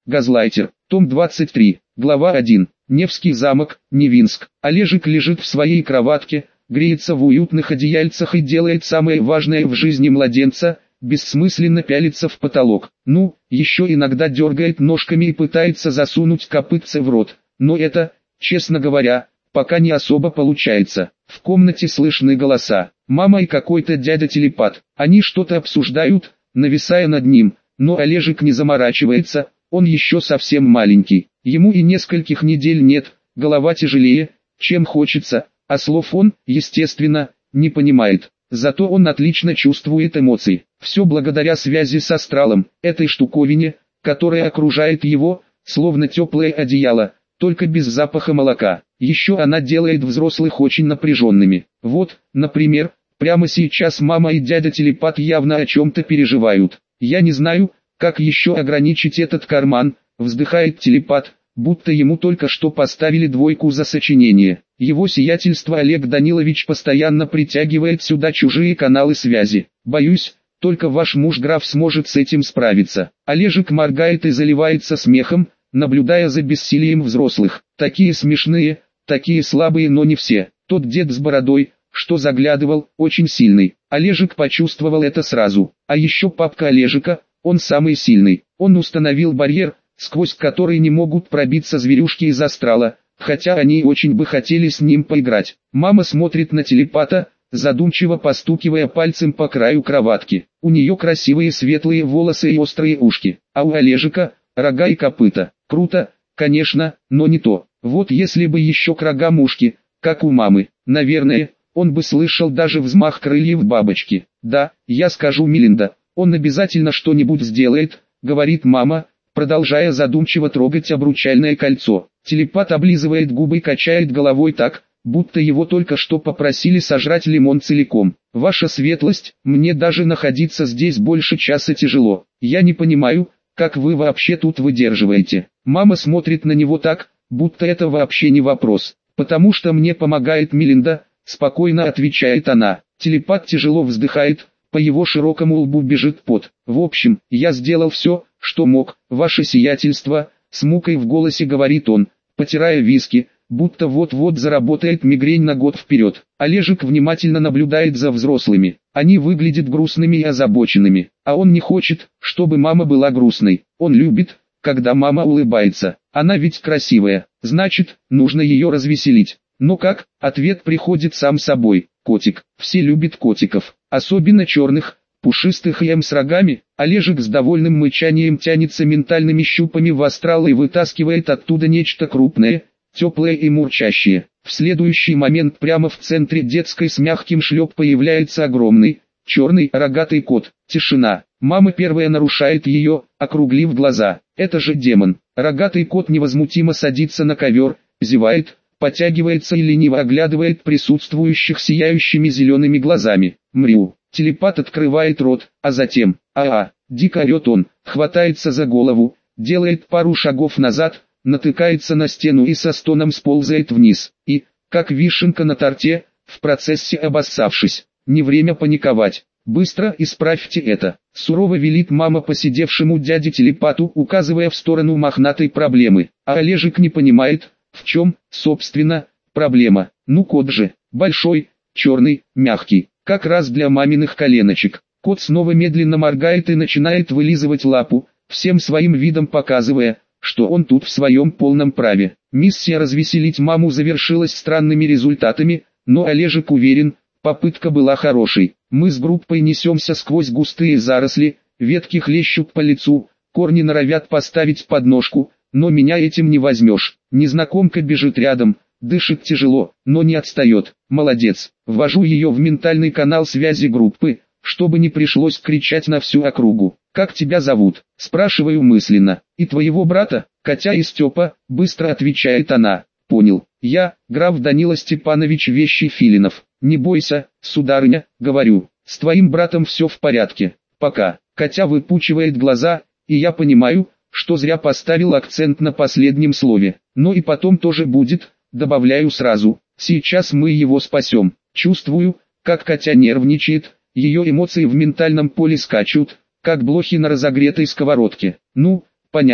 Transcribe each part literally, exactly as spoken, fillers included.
Газлайтер. Том двадцать три. Глава один. Невский замок, Невинск. Олежек лежит в своей кроватке, греется в уютных одеяльцах и делает самое важное в жизни младенца, бессмысленно пялится в потолок. Ну, еще иногда дергает ножками и пытается засунуть копытце в рот. Но это, честно говоря, пока не особо получается. В комнате слышны голоса. Мама и какой-то дядя-телепат. Они что-то обсуждают, нависая над ним, но Олежек не заморачивается, он еще совсем маленький. Ему и нескольких недель нет, голова тяжелее, чем хочется, а слов он, естественно, не понимает. Зато он отлично чувствует эмоции. Все благодаря связи с астралом, этой штуковине, которая окружает его, словно теплое одеяло, только без запаха молока. Еще она делает взрослых очень напряженными. Вот, например, прямо сейчас мама и дядя-телепат явно о чем-то переживают. Я не знаю, как еще ограничить этот карман, вздыхает телепат, будто ему только что поставили двойку за сочинение. Его сиятельство Олег Данилович постоянно притягивает сюда чужие каналы связи. Боюсь, только ваш муж граф сможет с этим справиться. Олежек моргает и заливается смехом, наблюдая за бессилием взрослых. Такие смешные, такие слабые, но не все. Тот дед с бородой, что заглядывал, очень сильный. Олежек почувствовал это сразу. А еще папка Олежека, он самый сильный. Он установил барьер, сквозь который не могут пробиться зверюшки из астрала, хотя они очень бы хотели с ним поиграть. Мама смотрит на телепата, задумчиво постукивая пальцем по краю кроватки. У нее красивые светлые волосы и острые ушки, а у Олежека рога и копыта. Круто, конечно, но не то. Вот если бы еще к рогам ушки, как у мамы, наверное, он бы слышал даже взмах крыльев бабочки. Да, я скажу, Мелинда, он обязательно что-нибудь сделает, говорит мама, продолжая задумчиво трогать обручальное кольцо. Телепат облизывает губы и качает головой так, будто его только что попросили сожрать лимон целиком. Ваша светлость, мне даже находиться здесь больше часа тяжело. Я не понимаю, как вы вообще тут выдерживаете. Мама смотрит на него так, будто это вообще не вопрос. Потому что мне помогает Мелинда, спокойно отвечает она. Телепат тяжело вздыхает, по его широкому лбу бежит пот. В общем, я сделал все, что мог, ваше сиятельство, с мукой в голосе говорит он, потирая виски, будто вот-вот заработает мигрень на год вперед. Олежек внимательно наблюдает за взрослыми. Они выглядят грустными и озабоченными, а он не хочет, чтобы мама была грустной. Он любит, когда мама улыбается. Она ведь красивая, значит, нужно ее развеселить. Но как? Ответ приходит сам собой. Котик. Все любят котиков, особенно черных, пушистых и эм с рогами. Олежек с довольным мычанием тянется ментальными щупами в астрал и вытаскивает оттуда нечто крупное, теплое и мурчащее. В следующий момент прямо в центре детской с мягким шлеп появляется огромный, черный, рогатый кот. Тишина. Мама первая нарушает ее, округлив глаза. Это же демон. Рогатый кот невозмутимо садится на ковер, зевает, потягивается и лениво оглядывает присутствующих сияющими зелеными глазами. Мрю. Телепат открывает рот, а затем, а-а, дико орет он, хватается за голову, делает пару шагов назад, натыкается на стену и со стоном сползает вниз. И, как вишенка на торте, в процессе обоссавшись. Не время паниковать. Быстро исправьте это. Сурово велит мама посидевшему дяде-телепату, указывая в сторону мохнатой проблемы. А Олежек не понимает, в чем, собственно, проблема. Ну кот же, большой, черный, мягкий, как раз для маминых коленочек. Кот снова медленно моргает и начинает вылизывать лапу, всем своим видом показывая, что он тут в своем полном праве. Миссия развеселить маму завершилась странными результатами, но Олежек уверен, попытка была хорошей. Мы с группой несемся сквозь густые заросли, ветки хлещут по лицу, корни норовят поставить подножку, но меня этим не возьмешь. Незнакомка бежит рядом, дышит тяжело, но не отстает. Молодец. Ввожу ее в ментальный канал связи группы, чтобы не пришлось кричать на всю округу. «Как тебя зовут?» – спрашиваю мысленно. «И твоего брата, Котя и Степа?» – быстро отвечает она. «Понял. Я, граф Данила Степанович Вещий Филинов. Не бойся, сударыня, говорю. С твоим братом все в порядке. Пока». Котя выпучивает глаза, и я понимаю, что зря поставил акцент на последнем слове. Но и потом тоже будет, добавляю сразу. Сейчас мы его спасем. Чувствую, как Котя нервничает, ее эмоции в ментальном поле скачут, как блохи на разогретой сковородке. Ну, понятно,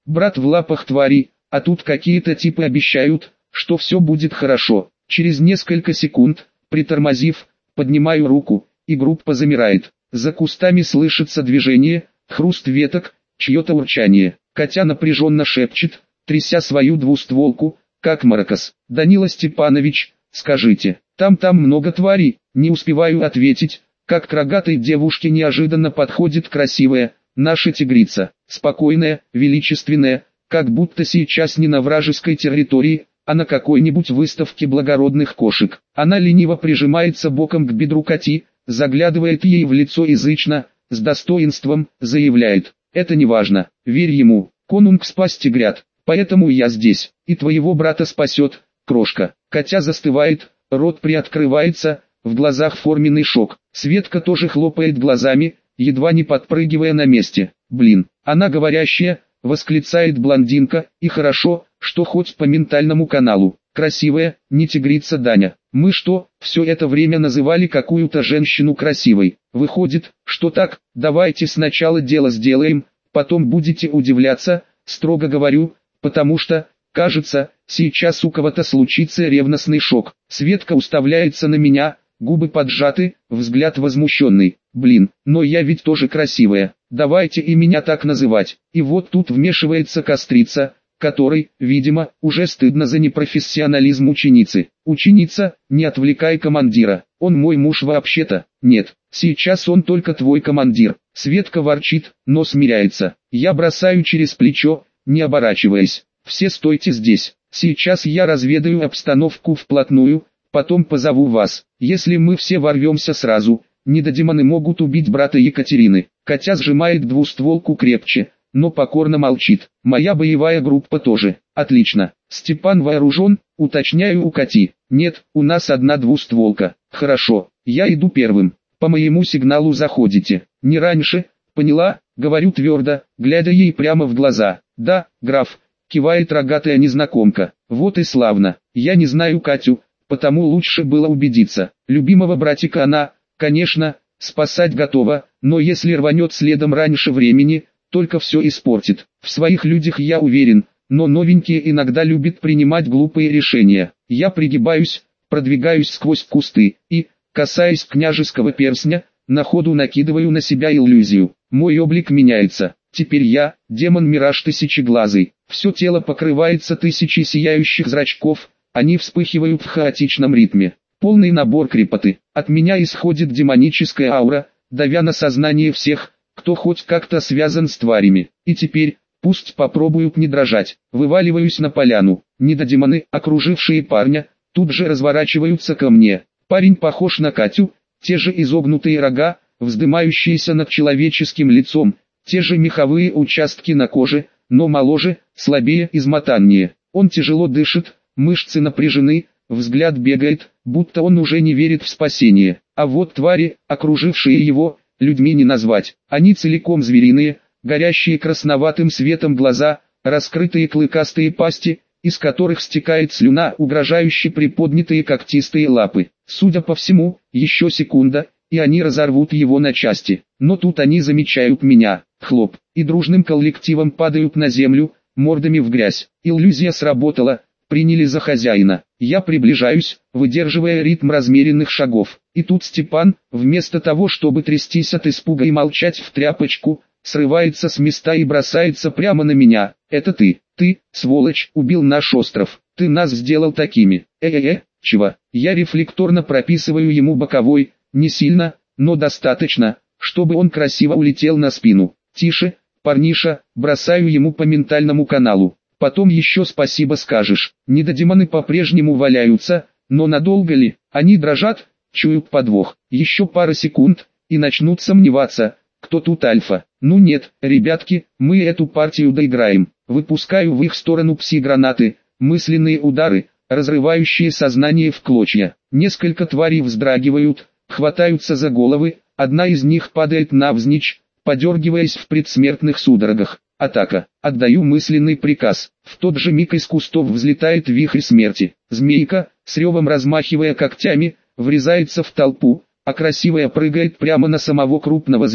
Брат в лапах твари, а тут какие-то типы обещают, что все будет хорошо. Через несколько секунд, притормозив, поднимаю руку, и группа замирает. За кустами слышится движение, хруст веток, чье-то урчание. Катя напряженно шепчет, тряся свою двустволку, как маракас. «Данила Степанович, скажите, там-там много тварей?» Не успеваю ответить, как к рогатой девушке неожиданно подходит красивая, наша тигрица, спокойная, величественная, как будто сейчас не на вражеской территории, а на какой-нибудь выставке благородных кошек. Она лениво прижимается боком к бедру Кати, заглядывает ей в лицо язычно, с достоинством, заявляет: «Это не важно, верь ему, конунг спас тигрят, поэтому я здесь, и твоего брата спасет, крошка». Катя застывает, рот приоткрывается, в глазах форменный шок. Светка тоже хлопает глазами, едва не подпрыгивая на месте. «Блин, она говорящая», — восклицает блондинка, «и хорошо, что хоть по ментальному каналу. Красивая, не тигрица Даня. Мы что, все это время называли какую-то женщину красивой? Выходит, что так? Давайте сначала дело сделаем, потом будете удивляться», строго говорю, потому что, кажется, сейчас у кого-то случится ревностный шок. Светка уставляется на меня, губы поджаты, взгляд возмущенный. «Блин, но я ведь тоже красивая, давайте и меня так называть». И вот тут вмешивается кострица, которой, видимо, уже стыдно за непрофессионализм ученицы. «Ученица, не отвлекай командира, он мой муж вообще-то». «Нет, сейчас он только твой командир». Светка ворчит, но смиряется. Я бросаю через плечо, не оборачиваясь: «Все стойте здесь, сейчас я разведаю обстановку вплотную, потом позову вас. Если мы все ворвемся сразу, недодемоны могут убить брата Екатерины». Катя сжимает двустволку крепче, но покорно молчит. «Моя боевая группа тоже». «Отлично. Степан вооружен?» Уточняю у Кати. «Нет, у нас одна двустволка». «Хорошо, я иду первым. По моему сигналу заходите. Не раньше, поняла?» Говорю твердо, глядя ей прямо в глаза. «Да, граф», кивает рогатая незнакомка. «Вот и славно. Я не знаю Катю, потому лучше было убедиться. Любимого братика она, конечно, спасать готова, но если рванет следом раньше времени, только все испортит. В своих людях я уверен, но новенькие иногда любят принимать глупые решения. Я пригибаюсь, продвигаюсь сквозь кусты, и, касаясь княжеского перстня, на ходу накидываю на себя иллюзию. Мой облик меняется. Теперь я, демон-мираж тысячеглазый. Все тело покрывается тысячей сияющих зрачков, они вспыхивают в хаотичном ритме. Полный набор крепоты. От меня исходит демоническая аура, давя на сознание всех, кто хоть как-то связан с тварями. И теперь, пусть попробуют не дрожать. Вываливаюсь на поляну. Недодемоны, окружившие парня, тут же разворачиваются ко мне. Парень похож на Катю, те же изогнутые рога, вздымающиеся над человеческим лицом, те же меховые участки на коже, но моложе, слабее, измотаннее. Он тяжело дышит, мышцы напряжены, взгляд бегает, будто он уже не верит в спасение. А вот твари, окружившие его, людьми не назвать. Они целиком звериные, горящие красноватым светом глаза, раскрытые клыкастые пасти, из которых стекает слюна, угрожающе приподнятые когтистые лапы. Судя по всему, еще секунда, и они разорвут его на части. Но тут они замечают меня, хлоп, и дружным коллективом падают на землю, мордами в грязь. Иллюзия сработала, приняли за хозяина. Я приближаюсь, выдерживая ритм размеренных шагов. И тут Степан, вместо того чтобы трястись от испуга и молчать в тряпочку, срывается с места и бросается прямо на меня. «Это ты, ты, сволочь, убил наш остров, ты нас сделал такими». «Э-э-э, чего?» Я рефлекторно прописываю ему боковой, не сильно, но достаточно, чтобы он красиво улетел на спину. «Тише, парниша», бросаю ему по ментальному каналу. «Потом еще спасибо скажешь». Недодемоны по-прежнему валяются, но надолго ли? Они дрожат, чуют подвох. Еще пара секунд, и начнут сомневаться, кто тут альфа. Ну нет, ребятки, мы эту партию доиграем. Выпускаю в их сторону пси-гранаты, мысленные удары, разрывающие сознание в клочья. Несколько тварей вздрагивают, хватаются за головы, одна из них падает навзничь, подергиваясь в предсмертных судорогах. Атака. Отдаю мысленный приказ. В тот же миг из кустов взлетает вихрь смерти. Змейка, с ревом размахивая когтями, врезается в толпу, а красивая прыгает прямо на самого крупного зверя,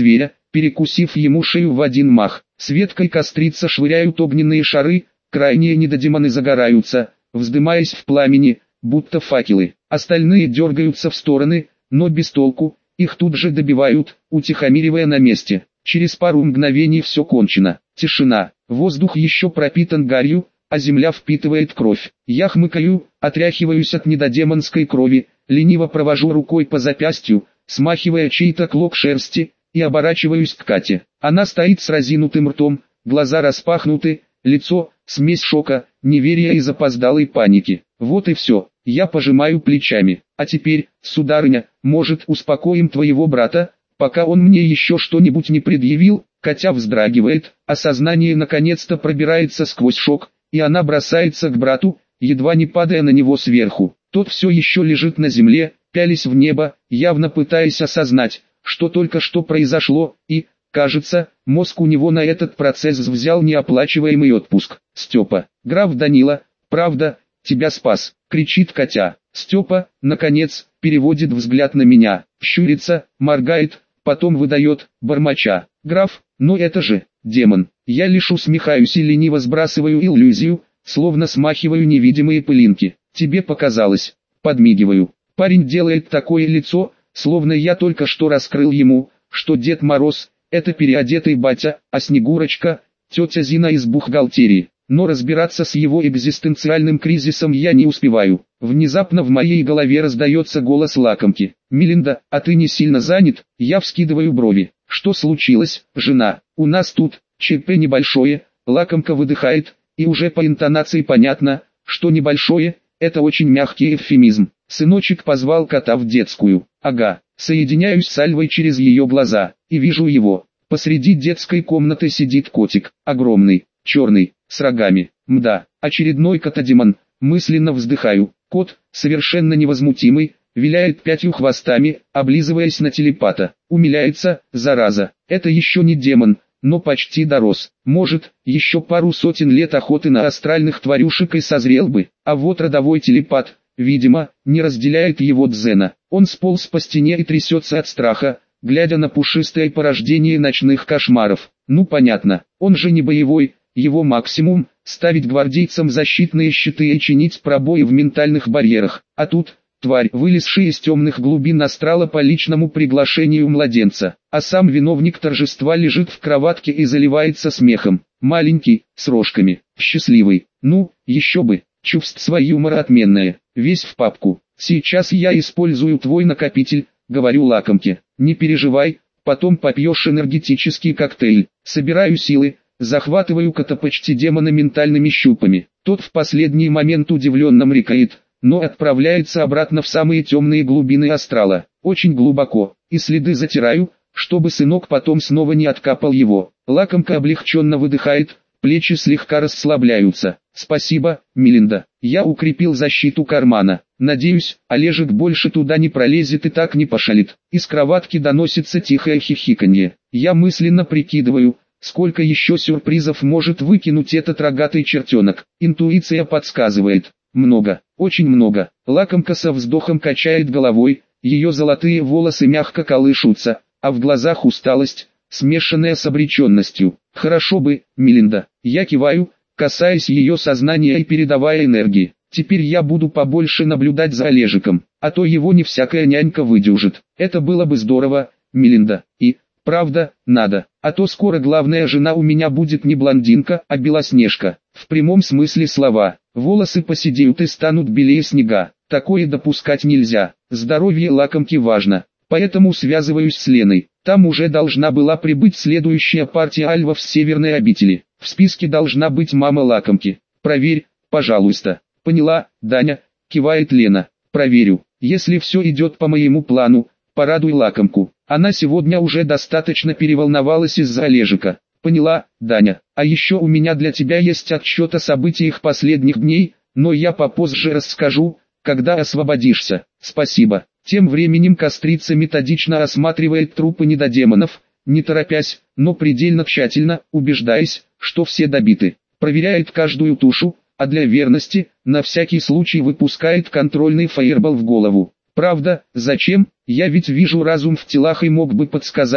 перекусив ему шею в один мах. Светкой кострица швыряют огненные шары, крайние недодемоны загораются, вздымаясь в пламени, будто факелы. Остальные дергаются в стороны, но без толку, их тут же добивают, утихомиривая на месте. Через пару мгновений все кончено. Тишина, воздух еще пропитан гарью, а земля впитывает кровь. Я хмыкаю, отряхиваюсь от недодемонской крови, лениво провожу рукой по запястью, смахивая чей-то клок шерсти, и оборачиваюсь к Кате. Она стоит с разинутым ртом, глаза распахнуты, лицо — смесь шока, неверия и запоздалой паники. Вот и все, я пожимаю плечами. А теперь, сударыня, может, успокоим твоего брата, пока он мне еще что-нибудь не предъявил? Катя вздрагивает, а сознание наконец-то пробирается сквозь шок, и она бросается к брату, едва не падая на него сверху. Тот все еще лежит на земле, пялясь в небо, явно пытаясь осознать, что только что произошло, и, кажется, мозг у него на этот процесс взял неоплачиваемый отпуск. «Степа, граф Данила, правда, тебя спас!» — кричит Катя. Степа, наконец, переводит взгляд на меня, щурится, моргает, потом выдает, бормоча: «Граф, ну это же, демон!» Я лишь усмехаюсь и лениво сбрасываю иллюзию, словно смахиваю невидимые пылинки. «Тебе показалось». Подмигиваю. Парень делает такое лицо, словно я только что раскрыл ему, что Дед Мороз — это переодетый батя, а Снегурочка — тетя Зина из бухгалтерии. Но разбираться с его экзистенциальным кризисом я не успеваю. Внезапно в моей голове раздается голос лакомки. «Мелинда, а ты не сильно занят?» Я вскидываю брови. «Что случилось, жена? У нас тут ЧП небольшое». Лакомка выдыхает, и уже по интонации понятно, что небольшое — это очень мягкий эвфемизм. Сыночек позвал кота в детскую. Ага, соединяюсь с Альвой через ее глаза, и вижу его. Посреди детской комнаты сидит котик, огромный, черный, с рогами. Мда, очередной котодемон. Мысленно вздыхаю. Кот, совершенно невозмутимый, виляет пятью хвостами, облизываясь на телепата. Умиляется, зараза. Это еще не демон, но почти дорос. Может, еще пару сотен лет охоты на астральных тварюшек и созрел бы. А вот родовой телепат, видимо, не разделяет его дзена. Он сполз по стене и трясется от страха, глядя на пушистое порождение ночных кошмаров. Ну понятно, он же не боевой, его максимум — ставить гвардейцам защитные щиты и чинить пробои в ментальных барьерах. А тут тварь, вылезшая из темных глубин астрала по личному приглашению младенца. А сам виновник торжества лежит в кроватке и заливается смехом. Маленький, с рожками, счастливый. Ну, еще бы, чувство юмора отменное. Весь в папку. Сейчас я использую твой накопитель, говорю лакомке. Не переживай, потом попьешь энергетический коктейль. Собираю силы, захватываю кота почти демона ментальными щупами. Тот в последний момент удивленно мрикает, но отправляется обратно в самые темные глубины астрала. Очень глубоко, и следы затираю, чтобы сынок потом снова не откапал его. Лакомка облегченно выдыхает, плечи слегка расслабляются. Спасибо, Мелинда. Я укрепил защиту кармана. Надеюсь, Олежек больше туда не пролезет и так не пошалит. Из кроватки доносится тихое хихиканье. Я мысленно прикидываю, сколько еще сюрпризов может выкинуть этот рогатый чертенок. Интуиция подсказывает. Много, очень много. Лакомка со вздохом качает головой, ее золотые волосы мягко колышутся, а в глазах усталость, смешанная с обреченностью. Хорошо бы, Мелинда. Я киваю, касаясь ее сознания и передавая энергии. Теперь я буду побольше наблюдать за Олежиком, а то его не всякая нянька выдюжит. Это было бы здорово, Мелинда. И, правда, надо. А то скоро главная жена у меня будет не блондинка, а белоснежка. В прямом смысле слова. Волосы поседеют и станут белее снега. Такое допускать нельзя. Здоровье лакомки важно. Поэтому связываюсь с Леной. Там уже должна была прибыть следующая партия альвов с северной обители. В списке должна быть мама лакомки. Проверь, пожалуйста. Поняла, Даня, кивает Лена. Проверю. Если все идет по моему плану, порадуй лакомку. Она сегодня уже достаточно переволновалась из-за Олежика. Поняла, Даня. А еще у меня для тебя есть отчет о событиях последних дней, но я попозже расскажу, когда освободишься. Спасибо. Тем временем кострица методично осматривает трупы недодемонов, не торопясь, но предельно тщательно, убеждаясь, что все добиты. Проверяет каждую тушу, а для верности, на всякий случай выпускает контрольный фаербол в голову. Правда, зачем? Я ведь вижу разум в телах и мог бы подсказать,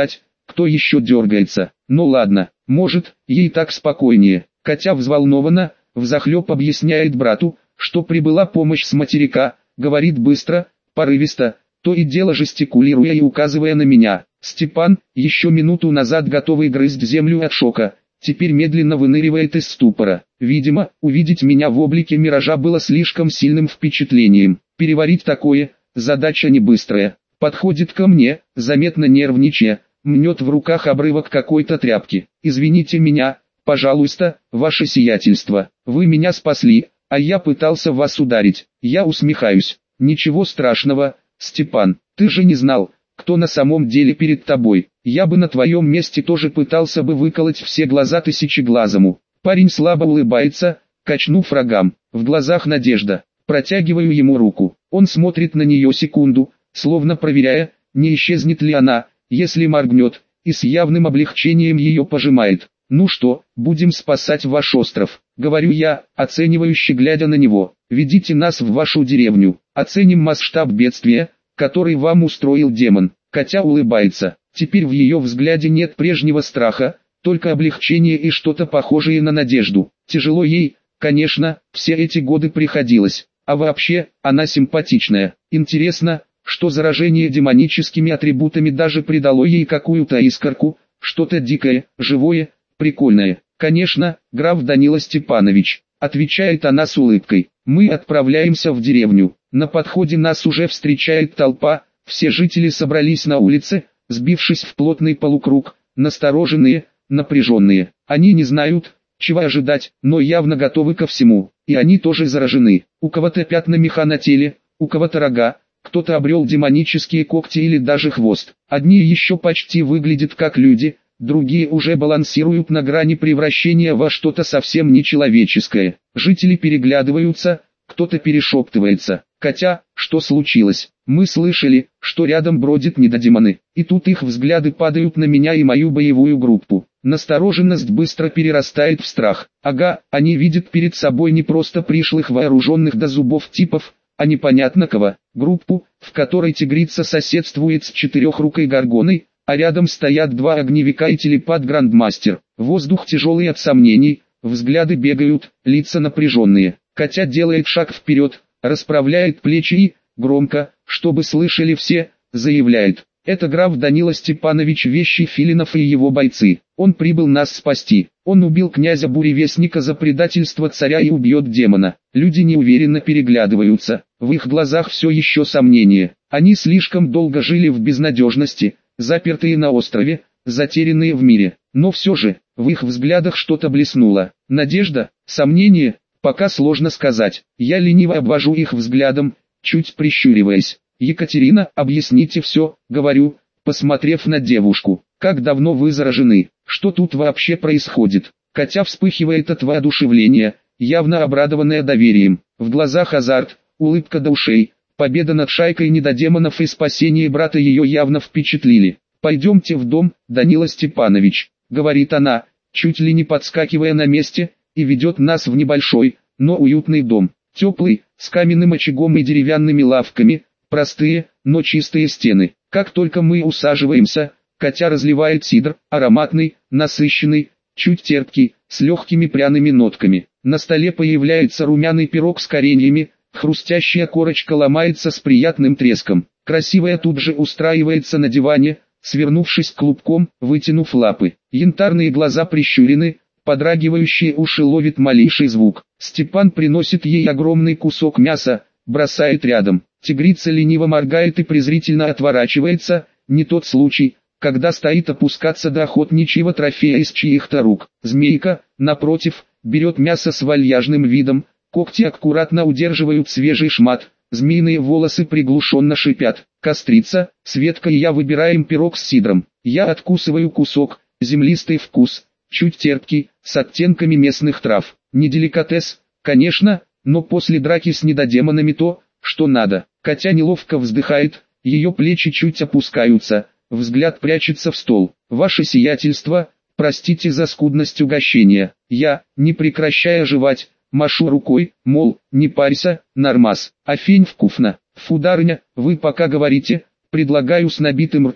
кто еще дергается. Ну ладно, может, ей так спокойнее. Катя взволнованно, взахлеб объясняет брату, что прибыла помощь с материка, говорит быстро, порывисто, то и дело жестикулируя и указывая на меня. Степан, еще минуту назад готовый грызть землю от шока, теперь медленно выныривает из ступора. Видимо, увидеть меня в облике миража было слишком сильным впечатлением. Переварить такое – задача не быстрая. Подходит ко мне, заметно нервничая, мнет в руках обрывок какой-то тряпки. «Извините меня, пожалуйста, ваше сиятельство, вы меня спасли, а я пытался вас ударить». Я усмехаюсь. «Ничего страшного, Степан, ты же не знал, кто на самом деле перед тобой. Я бы на твоем месте тоже пытался бы выколоть все глаза тысячеглазому». Парень слабо улыбается, качнув рогам. В глазах надежда. Протягиваю ему руку. Он смотрит на нее секунду, словно проверяя, не исчезнет ли она, если моргнет, и с явным облегчением ее пожимает. «Ну что, будем спасать ваш остров», — говорю я, оценивающе глядя на него. «Ведите нас в вашу деревню, оценим масштаб бедствия, который вам устроил демон». Катя улыбается. Теперь в ее взгляде нет прежнего страха, только облегчение и что-то похожее на надежду. Тяжело ей, конечно, все эти годы приходилось. А вообще, она симпатичная. Интересно, что заражение демоническими атрибутами даже придало ей какую-то искорку, что-то дикое, живое, прикольное. «Конечно, граф Данила Степанович», — отвечает она с улыбкой. «Мы отправляемся в деревню. На подходе нас уже встречает толпа, все жители собрались на улице, сбившись в плотный полукруг, настороженные, напряженные. Они не знают, чего ожидать, но явно готовы ко всему, и они тоже заражены. У кого-то пятна меха на теле, у кого-то рога, кто-то обрел демонические когти или даже хвост. Одни еще почти выглядят как люди, другие уже балансируют на грани превращения во что-то совсем нечеловеческое. Жители переглядываются, кто-то перешептывается. «Катя, что случилось? Мы слышали, что рядом бродят недодемоны». И тут их взгляды падают на меня и мою боевую группу. Настороженность быстро перерастает в страх. Ага, они видят перед собой не просто пришлых вооруженных до зубов типов, а непонятно кого. Группу, в которой тигрица соседствует с четырехрукой горгоной, а рядом стоят два огневика и телепат-грандмастер. Воздух тяжелый от сомнений, взгляды бегают, лица напряженные. Катя делает шаг вперед, расправляет плечи и, громко, чтобы слышали все, заявляет: «Это граф Данила Степанович Вещий Филинов и его бойцы. Он прибыл нас спасти. Он убил князя Буревестника за предательство царя и убьет демона». Люди неуверенно переглядываются, в их глазах все еще сомнения. Они слишком долго жили в безнадежности, запертые на острове, затерянные в мире. Но все же, в их взглядах что-то блеснуло. Надежда, сомнение, пока сложно сказать. Я лениво обвожу их взглядом, чуть прищуриваясь. «Екатерина, объясните все», — говорю, посмотрев на девушку. «Как давно вы заражены? Что тут вообще происходит?» Катя вспыхивает от воодушевления, явно обрадованная доверием. В глазах азарт, улыбка до ушей. Победа над шайкой недодемонов и спасение брата ее явно впечатлили. «Пойдемте в дом, Данила Степанович», — говорит она, чуть ли не подскакивая на месте, и ведет нас в небольшой, но уютный дом. Теплый, с каменным очагом и деревянными лавками, простые, но чистые стены. Как только мы усаживаемся, Катя разливает сидр, ароматный, насыщенный, чуть терпкий, с легкими пряными нотками. На столе появляется румяный пирог с кореньями, хрустящая корочка ломается с приятным треском. Красивая тут же устраивается на диване, свернувшись клубком, вытянув лапы. Янтарные глаза прищурены, подрагивающие уши ловит малейший звук. Степан приносит ей огромный кусок мяса, бросает рядом. Тигрица лениво моргает и презрительно отворачивается, не тот случай, когда стоит опускаться до охотничьего трофея из чьих-то рук. Змейка, напротив, берет мясо с вальяжным видом, когти аккуратно удерживают свежий шмат, змеиные волосы приглушенно шипят. Кострица, Светка и я выбираем пирог с сидром. Я откусываю кусок, землистый вкус, чуть терпкий, с оттенками местных трав. Не деликатес, конечно, но после драки с недодемонами то, что надо. Катя неловко вздыхает, ее плечи чуть опускаются, взгляд прячется в стол. «Ваше сиятельство, простите за скудность угощения». Я, не прекращая жевать, машу рукой, мол, не парься, нормас. «Афень вкусно». «Фударня, вы пока говорите», предлагаю с набитым ртом,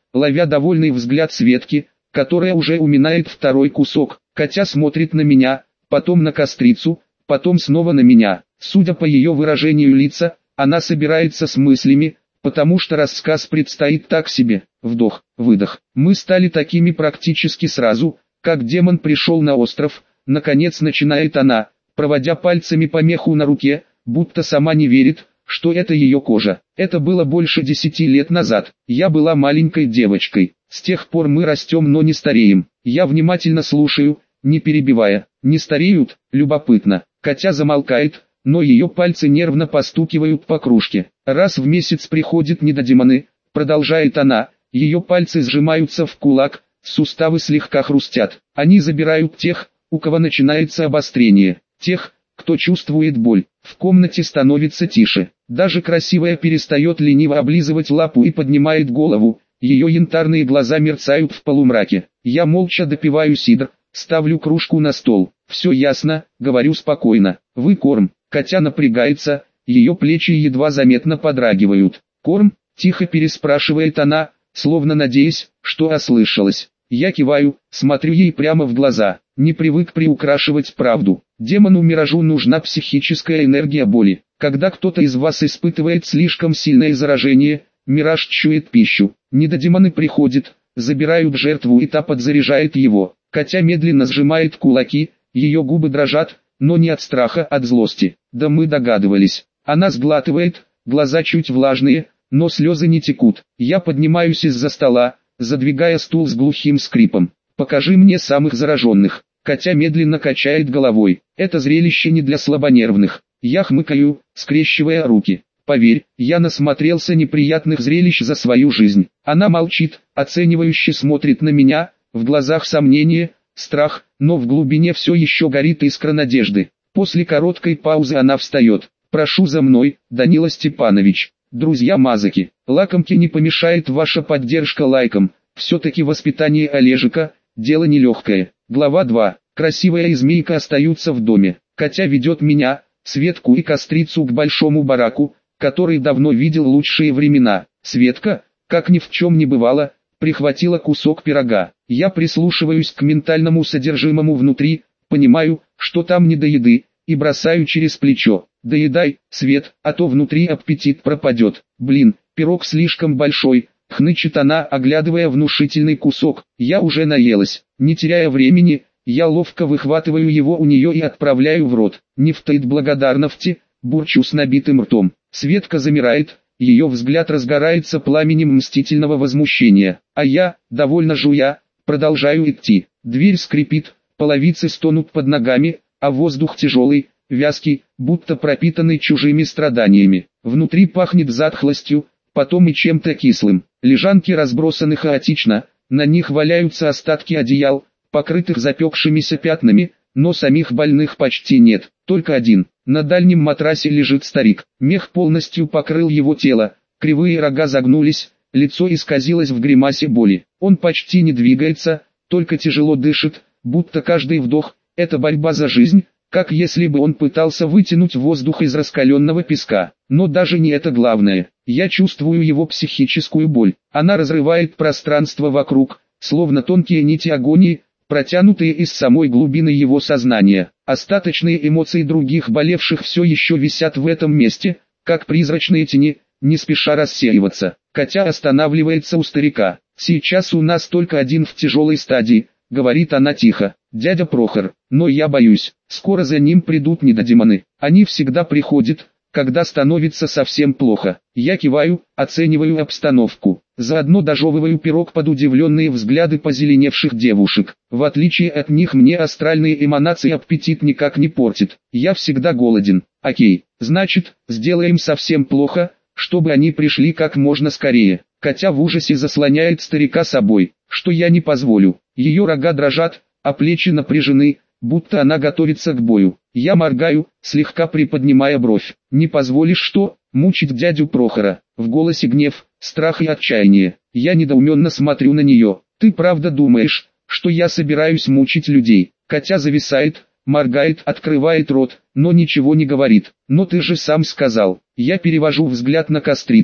ловя довольный взгляд Светки, которая уже уминает второй кусок. Катя смотрит на меня, потом на кострицу, потом снова на меня. Судя по ее выражению лица, она собирается с мыслями, потому что рассказ предстоит так себе. Вдох, выдох. Мы стали такими практически сразу, как демон пришел на остров. Наконец начинает она, проводя пальцами по меху на руке, будто сама не верит, что это ее кожа. Это было больше десяти лет назад. Я была маленькой девочкой. С тех пор мы растем, но не стареем. Я внимательно слушаю, не перебивая. Не стареют? Любопытно. Катя замолкает, но ее пальцы нервно постукивают по кружке. Раз в месяц приходят недодемоны, продолжает она, ее пальцы сжимаются в кулак, суставы слегка хрустят. Они забирают тех, у кого начинается обострение, тех, кто чувствует боль. В комнате становится тише. Даже красивая перестает лениво облизывать лапу и поднимает голову. Ее янтарные глаза мерцают в полумраке. Я молча допиваю сидр, ставлю кружку на стол. Все ясно, говорю спокойно. Вы корм. Катя напрягается, ее плечи едва заметно подрагивают. Корм? Тихо переспрашивает она, словно надеясь, что ослышалась. Я киваю, смотрю ей прямо в глаза. Не привык приукрашивать правду. Демону Миражу нужна психическая энергия боли. Когда кто-то из вас испытывает слишком сильное заражение, Мираж чует пищу. Недодемоны приходят, забирают жертву и та подзаряжает его. Катя медленно сжимает кулаки, ее губы дрожат, но не от страха, от злости. Да мы догадывались. Она сглатывает, глаза чуть влажные, но слезы не текут. Я поднимаюсь из-за стола, задвигая стул с глухим скрипом. Покажи мне самых зараженных. Катя медленно качает головой. Это зрелище не для слабонервных. Я хмыкаю, скрещивая руки. Поверь, я насмотрелся неприятных зрелищ за свою жизнь. Она молчит, оценивающе смотрит на меня, в глазах сомнение, страх, но в глубине все еще горит искра надежды. После короткой паузы она встает. Прошу за мной, Данила Степанович. Друзья Мазаки, лакомке не помешает ваша поддержка лайком. Все-таки воспитание Олежика – дело нелегкое. Глава два. Красивая и змейка остаются в доме. Катя ведет меня, Светку и кострицу к большому бараку, который давно видел лучшие времена. Светка, как ни в чем не бывало, прихватила кусок пирога. Я прислушиваюсь к ментальному содержимому внутри, понимаю, что там не до еды, и бросаю через плечо. Доедай, Свет, а то внутри аппетит пропадет. Блин, пирог слишком большой. Хнычет она, оглядывая внушительный кусок. Я уже наелась. Не теряя времени, я ловко выхватываю его у нее и отправляю в рот. Не втает благодарности, бурчу с набитым ртом. Светка замирает, ее взгляд разгорается пламенем мстительного возмущения. А я, довольно жуя, продолжаю идти. Дверь скрипит, половицы стонут под ногами, а воздух тяжелый, вязкий, будто пропитанный чужими страданиями. Внутри пахнет затхлостью, потом и чем-то кислым. Лежанки разбросаны хаотично, на них валяются остатки одеял, покрытых запекшимися пятнами, но самих больных почти нет, только один. На дальнем матрасе лежит старик, мех полностью покрыл его тело, кривые рога загнулись, лицо исказилось в гримасе боли. Он почти не двигается, только тяжело дышит, будто каждый вдох – это борьба за жизнь, как если бы он пытался вытянуть воздух из раскаленного песка. Но даже не это главное. Я чувствую его психическую боль. Она разрывает пространство вокруг, словно тонкие нити агонии, протянутые из самой глубины его сознания. Остаточные эмоции других болевших все еще висят в этом месте, как призрачные тени, не спеша рассеиваться. Катя останавливается у старика. «Сейчас у нас только один в тяжелой стадии», — говорит она тихо, — «дядя Прохор, но я боюсь, скоро за ним придут недодемоны. Они всегда приходят, когда становится совсем плохо». Я киваю, оцениваю обстановку. Заодно дожевываю пирог под удивленные взгляды позеленевших девушек. В отличие от них мне астральные эманации аппетит никак не портит. Я всегда голоден. Окей, значит, сделаем совсем плохо, чтобы они пришли как можно скорее. Катя в ужасе заслоняет старика собой, что я не позволю. Ее рога дрожат, а плечи напряжены, будто она готовится к бою. Я моргаю, слегка приподнимая бровь. «Не позволишь что?» Мучить дядю Прохора. В голосе гнев, страх и отчаяние. Я недоуменно смотрю на нее. «Ты правда думаешь, что я собираюсь мучить людей?» Катя зависает, моргает, открывает рот, но ничего не говорит. «Но ты же сам сказал». Я перевожу взгляд на кострицу,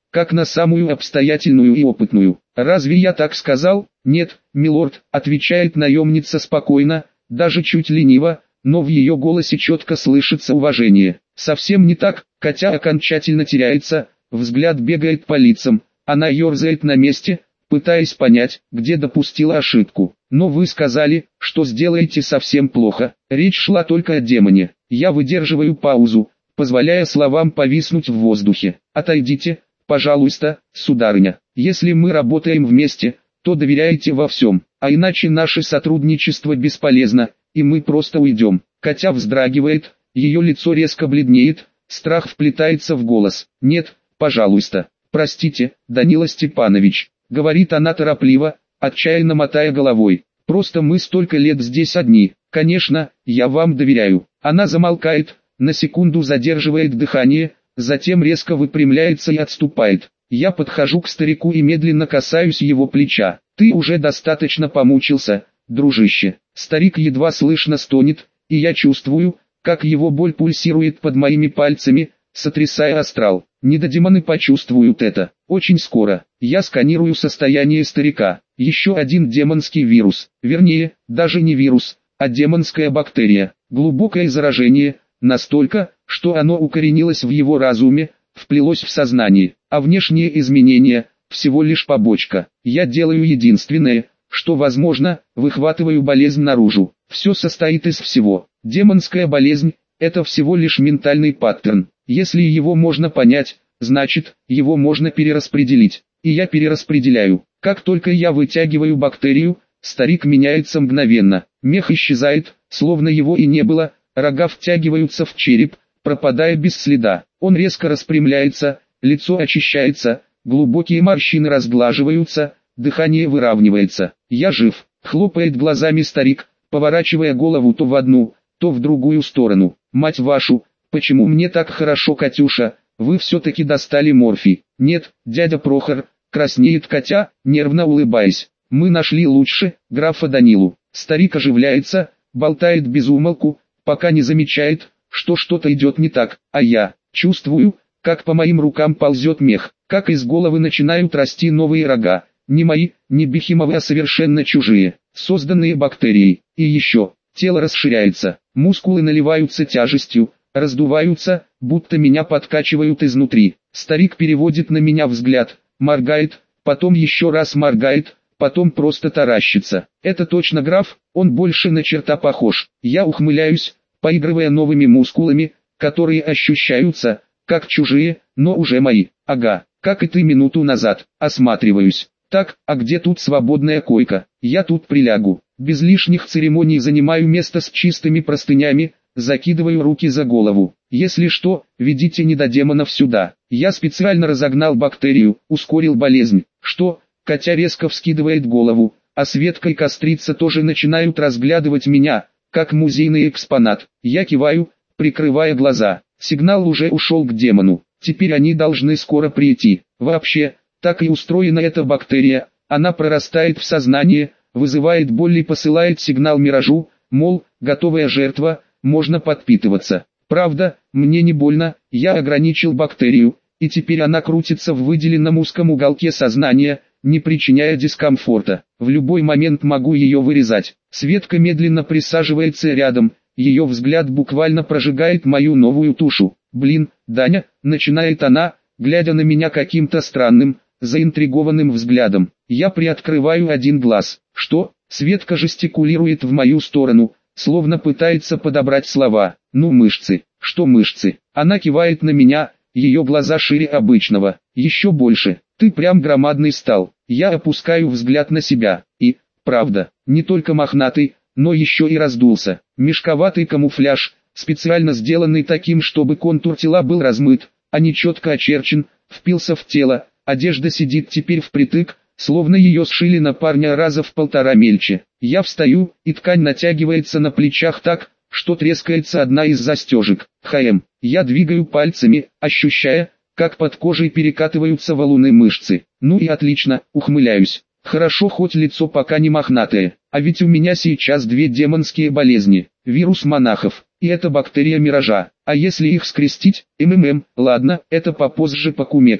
как на самую обстоятельную и опытную. «Разве я так сказал?» «Нет, милорд», — отвечает наемница спокойно, даже чуть лениво, но в ее голосе четко слышится уважение. Совсем не так, Катя окончательно теряется, взгляд бегает по лицам, она ерзает на месте, пытаясь понять, где допустила ошибку. «Но вы сказали, что сделаете совсем плохо». Речь шла только о демоне. Я выдерживаю паузу, позволяя словам повиснуть в воздухе. «Отойдите, пожалуйста, сударыня. Если мы работаем вместе, то доверяйте во всем, а иначе наше сотрудничество бесполезно, и мы просто уйдем». Катя вздрагивает, ее лицо резко бледнеет, страх вплетается в голос. «Нет, пожалуйста, простите, Данила Степанович», — говорит она торопливо, отчаянно мотая головой. «Просто мы столько лет здесь одни. Конечно, я вам доверяю». Она замолкает, на секунду задерживает дыхание, затем резко выпрямляется и отступает. Я подхожу к старику и медленно касаюсь его плеча. «Ты уже достаточно помучился, дружище». Старик едва слышно стонет, и я чувствую, как его боль пульсирует под моими пальцами, сотрясая астрал. Недодемоны почувствуют это. Очень скоро. Я сканирую состояние старика. Еще один демонский вирус. Вернее, даже не вирус, а демонская бактерия. Глубокое заражение, настолько, что оно укоренилось в его разуме, вплелось в сознание. А внешние изменения – всего лишь побочка. Я делаю единственное, что возможно, выхватываю болезнь наружу. Все состоит из всего. Демонская болезнь – это всего лишь ментальный паттерн. Если его можно понять, значит, его можно перераспределить. И я перераспределяю. Как только я вытягиваю бактерию, старик меняется мгновенно. Мех исчезает, словно его и не было, рога втягиваются в череп, пропадая без следа. Он резко распрямляется, лицо очищается, глубокие морщины разглаживаются, дыхание выравнивается. «Я жив», — хлопает глазами старик, поворачивая голову то в одну, то в другую сторону. «Мать вашу, почему мне так хорошо, Катюша? Вы все-таки достали морфий». «Нет, дядя Прохор», — краснеет Катя, нервно улыбаясь. «Мы нашли лучше, графа Данилу». Старик оживляется, болтает без умолку, пока не замечает, что что-то идет не так, а я чувствую, как по моим рукам ползет мех, как из головы начинают расти новые рога, не мои, не бихимовые, а совершенно чужие, созданные бактерией. И еще, тело расширяется, мускулы наливаются тяжестью, раздуваются, будто меня подкачивают изнутри. Старик переводит на меня взгляд, моргает, потом еще раз моргает, потом просто таращится. Это точно граф, он больше на черта похож. Я ухмыляюсь, поигрывая новыми мускулами, которые ощущаются, как чужие, но уже мои. Ага, как и ты минуту назад. Осматриваюсь. Так, а где тут свободная койка? Я тут прилягу. Без лишних церемоний занимаю место с чистыми простынями, закидываю руки за голову. Если что, ведите недодемонов сюда. Я специально разогнал бактерию, ускорил болезнь. Что? Катя резко вскидывает голову, а Светка и Кострица тоже начинают разглядывать меня, как музейный экспонат. Я киваю, прикрывая глаза. Сигнал уже ушел к демону. Теперь они должны скоро прийти. Вообще, так и устроена эта бактерия. Она прорастает в сознание, вызывает боль и посылает сигнал миражу, мол, готовая жертва, можно подпитываться. Правда, мне не больно, я ограничил бактерию, и теперь она крутится в выделенном узком уголке сознания, не причиняя дискомфорта. В любой момент могу ее вырезать. Светка медленно присаживается рядом, ее взгляд буквально прожигает мою новую тушу. «Блин, Даня», — начинает она, глядя на меня каким-то странным, заинтригованным взглядом. Я приоткрываю один глаз. «Что?» — Светка жестикулирует в мою сторону, словно пытается подобрать слова. «Ну мышцы». «Что мышцы?» Она кивает на меня, ее глаза шире обычного. «Еще больше. Ты прям громадный стал». Я опускаю взгляд на себя. И, правда, не только мохнатый, но еще и раздулся. Мешковатый камуфляж, специально сделанный таким, чтобы контур тела был размыт, а не четко очерчен, впился в тело. Одежда сидит теперь впритык, словно ее сшили на парня раза в полтора мельче. Я встаю, и ткань натягивается на плечах так, что трескается одна из застежек. Хм. Я двигаю пальцами, ощущая, как под кожей перекатываются валуны мышцы. Ну и отлично, ухмыляюсь. Хорошо, хоть лицо пока не мохнатое, а ведь у меня сейчас две демонские болезни. Вирус монахов, и это бактерия миража. А если их скрестить? МММ, ладно, это попозже покумекаем.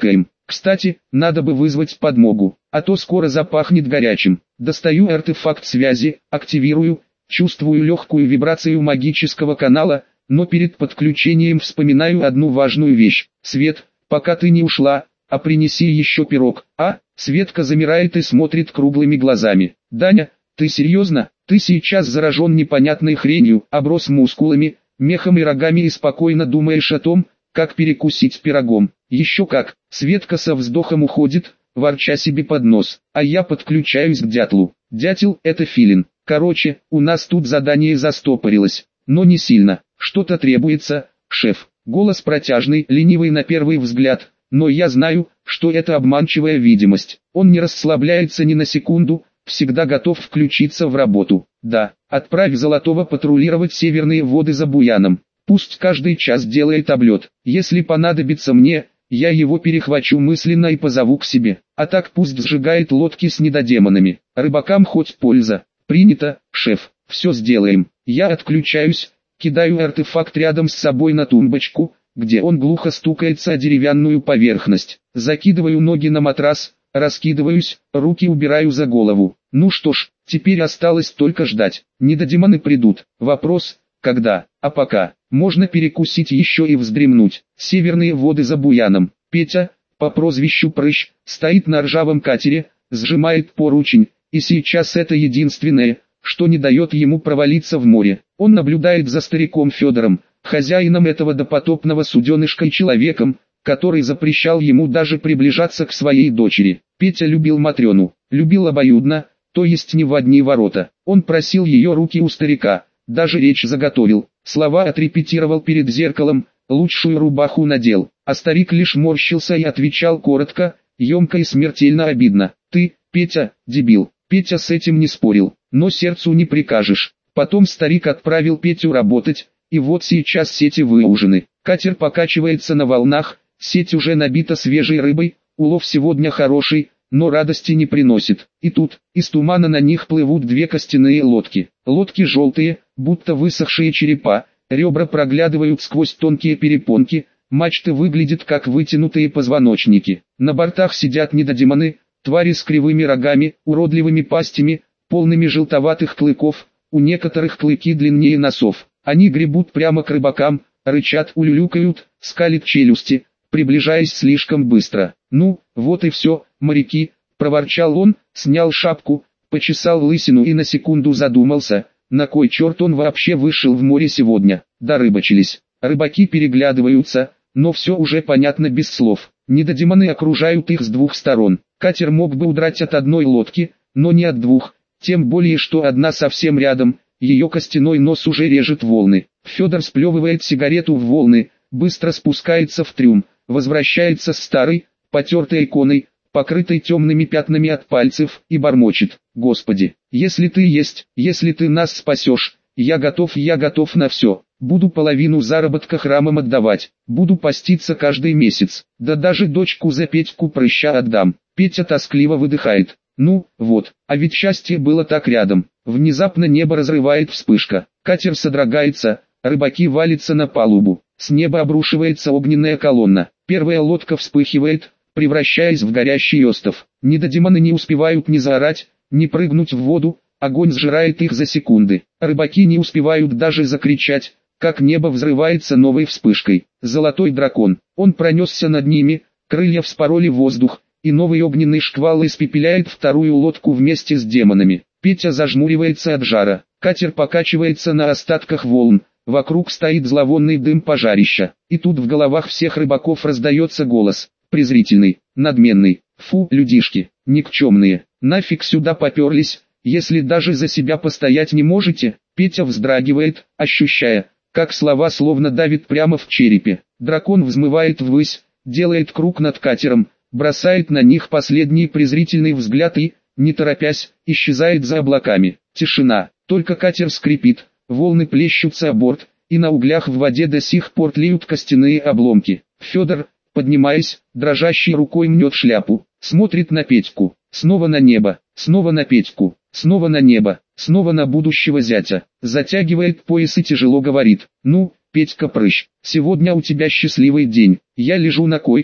Кстати, надо бы вызвать подмогу, а то скоро запахнет горячим. Достаю артефакт связи, активирую, чувствую легкую вибрацию магического канала, но перед подключением вспоминаю одну важную вещь. Свет, пока ты не ушла, а принеси еще пирог. А, Светка замирает и смотрит круглыми глазами. Даня, ты серьезно? Ты сейчас заражен непонятной хренью, оброс мускулами, мехом и рогами и спокойно думаешь о том, как перекусить пирогом. Еще как. Светка со вздохом уходит, ворча себе под нос, а я подключаюсь к дятлу. Дятел — это филин. Короче, у нас тут задание застопорилось, но не сильно. Что-то требуется, шеф. Голос протяжный, ленивый на первый взгляд, но я знаю, что это обманчивая видимость. Он не расслабляется ни на секунду, всегда готов включиться в работу. Да, отправь Золотого патрулировать северные воды за Буяном. Пусть каждый час делает облет. Если понадобится мне, я его перехвачу мысленно и позову к себе. А так пусть сжигает лодки с недодемонами. Рыбакам хоть польза. Принято, шеф. Все сделаем. Я отключаюсь, кидаю артефакт рядом с собой на тумбочку, где он глухо стукается о деревянную поверхность. Закидываю ноги на матрас, раскидываюсь, руки убираю за голову. Ну что ж, теперь осталось только ждать. Недодемоны придут. Вопрос, когда, а пока, можно перекусить еще и вздремнуть. Северные воды за Буяном. Петя, по прозвищу Прыщ, стоит на ржавом катере, сжимает поручень, и сейчас это единственное, что не дает ему провалиться в море. Он наблюдает за стариком Федором, хозяином этого допотопного суденышка и человеком, который запрещал ему даже приближаться к своей дочери. Петя любил Матрёну, любил обоюдно, то есть не в одни ворота. Он просил ее руки у старика, даже речь заготовил, слова отрепетировал перед зеркалом, лучшую рубаху надел, а старик лишь морщился и отвечал коротко, емко и смертельно обидно. Ты, Петя, дебил. Петя с этим не спорил, но сердцу не прикажешь. Потом старик отправил Петю работать, и вот сейчас сети выужены. Катер покачивается на волнах, сеть уже набита свежей рыбой, улов сегодня хороший, но радости не приносит. И тут, из тумана на них плывут две костяные лодки. Лодки желтые, будто высохшие черепа, ребра проглядывают сквозь тонкие перепонки, мачты выглядят как вытянутые позвоночники. На бортах сидят недодемоны, твари с кривыми рогами, уродливыми пастями, полными желтоватых клыков, у некоторых клыки длиннее носов. Они гребут прямо к рыбакам, рычат, улюлюкают, скалят челюсти, приближаясь слишком быстро. «Ну, вот и все, моряки», — проворчал он, снял шапку, почесал лысину и на секунду задумался, на кой черт он вообще вышел в море сегодня. Дорыбачились. Рыбаки переглядываются, но все уже понятно без слов. Недодемоны окружают их с двух сторон. Катер мог бы удрать от одной лодки, но не от двух, тем более что одна совсем рядом, ее костяной нос уже режет волны. Федор сплевывает сигарету в волны, быстро спускается в трюм, возвращается с старой, потертой иконой, покрытой темными пятнами от пальцев, и бормочет: «Господи, если ты есть, если ты нас спасешь, я готов, я готов на все. Буду половину заработка храмам отдавать, буду поститься каждый месяц, да даже дочку за Петьку Прыща отдам». Петя тоскливо выдыхает. Ну, вот, а ведь счастье было так рядом. Внезапно небо разрывает вспышка, катер содрогается, рыбаки валятся на палубу, с неба обрушивается огненная колонна, первая лодка вспыхивает, превращаясь в горящий остов. Недодемоны не успевают ни заорать, ни прыгнуть в воду, огонь сжирает их за секунды. Рыбаки не успевают даже закричать, как небо взрывается новой вспышкой. Золотой дракон, он пронесся над ними, крылья вспороли воздух, и новый огненный шквал испепеляет вторую лодку вместе с демонами. Петя зажмуривается от жара, катер покачивается на остатках волн, вокруг стоит зловонный дым пожарища, и тут в головах всех рыбаков раздается голос, презрительный, надменный: «Фу, людишки, никчемные, нафиг сюда поперлись, если даже за себя постоять не можете». Петя вздрагивает, ощущая, как слова словно давит прямо в черепе. Дракон взмывает ввысь, делает круг над катером, бросает на них последний презрительный взгляд и, не торопясь, исчезает за облаками. Тишина, только катер скрипит, волны плещутся о борт, и на углях в воде до сих пор тлеют костяные обломки. Федор, поднимаясь, дрожащей рукой мнет шляпу, смотрит на Петьку, снова на небо, снова на Петьку, снова на небо, снова на будущего зятя, затягивает пояс и тяжело говорит: «Ну, Петька Прыщ, сегодня у тебя счастливый день, я лежу на койке,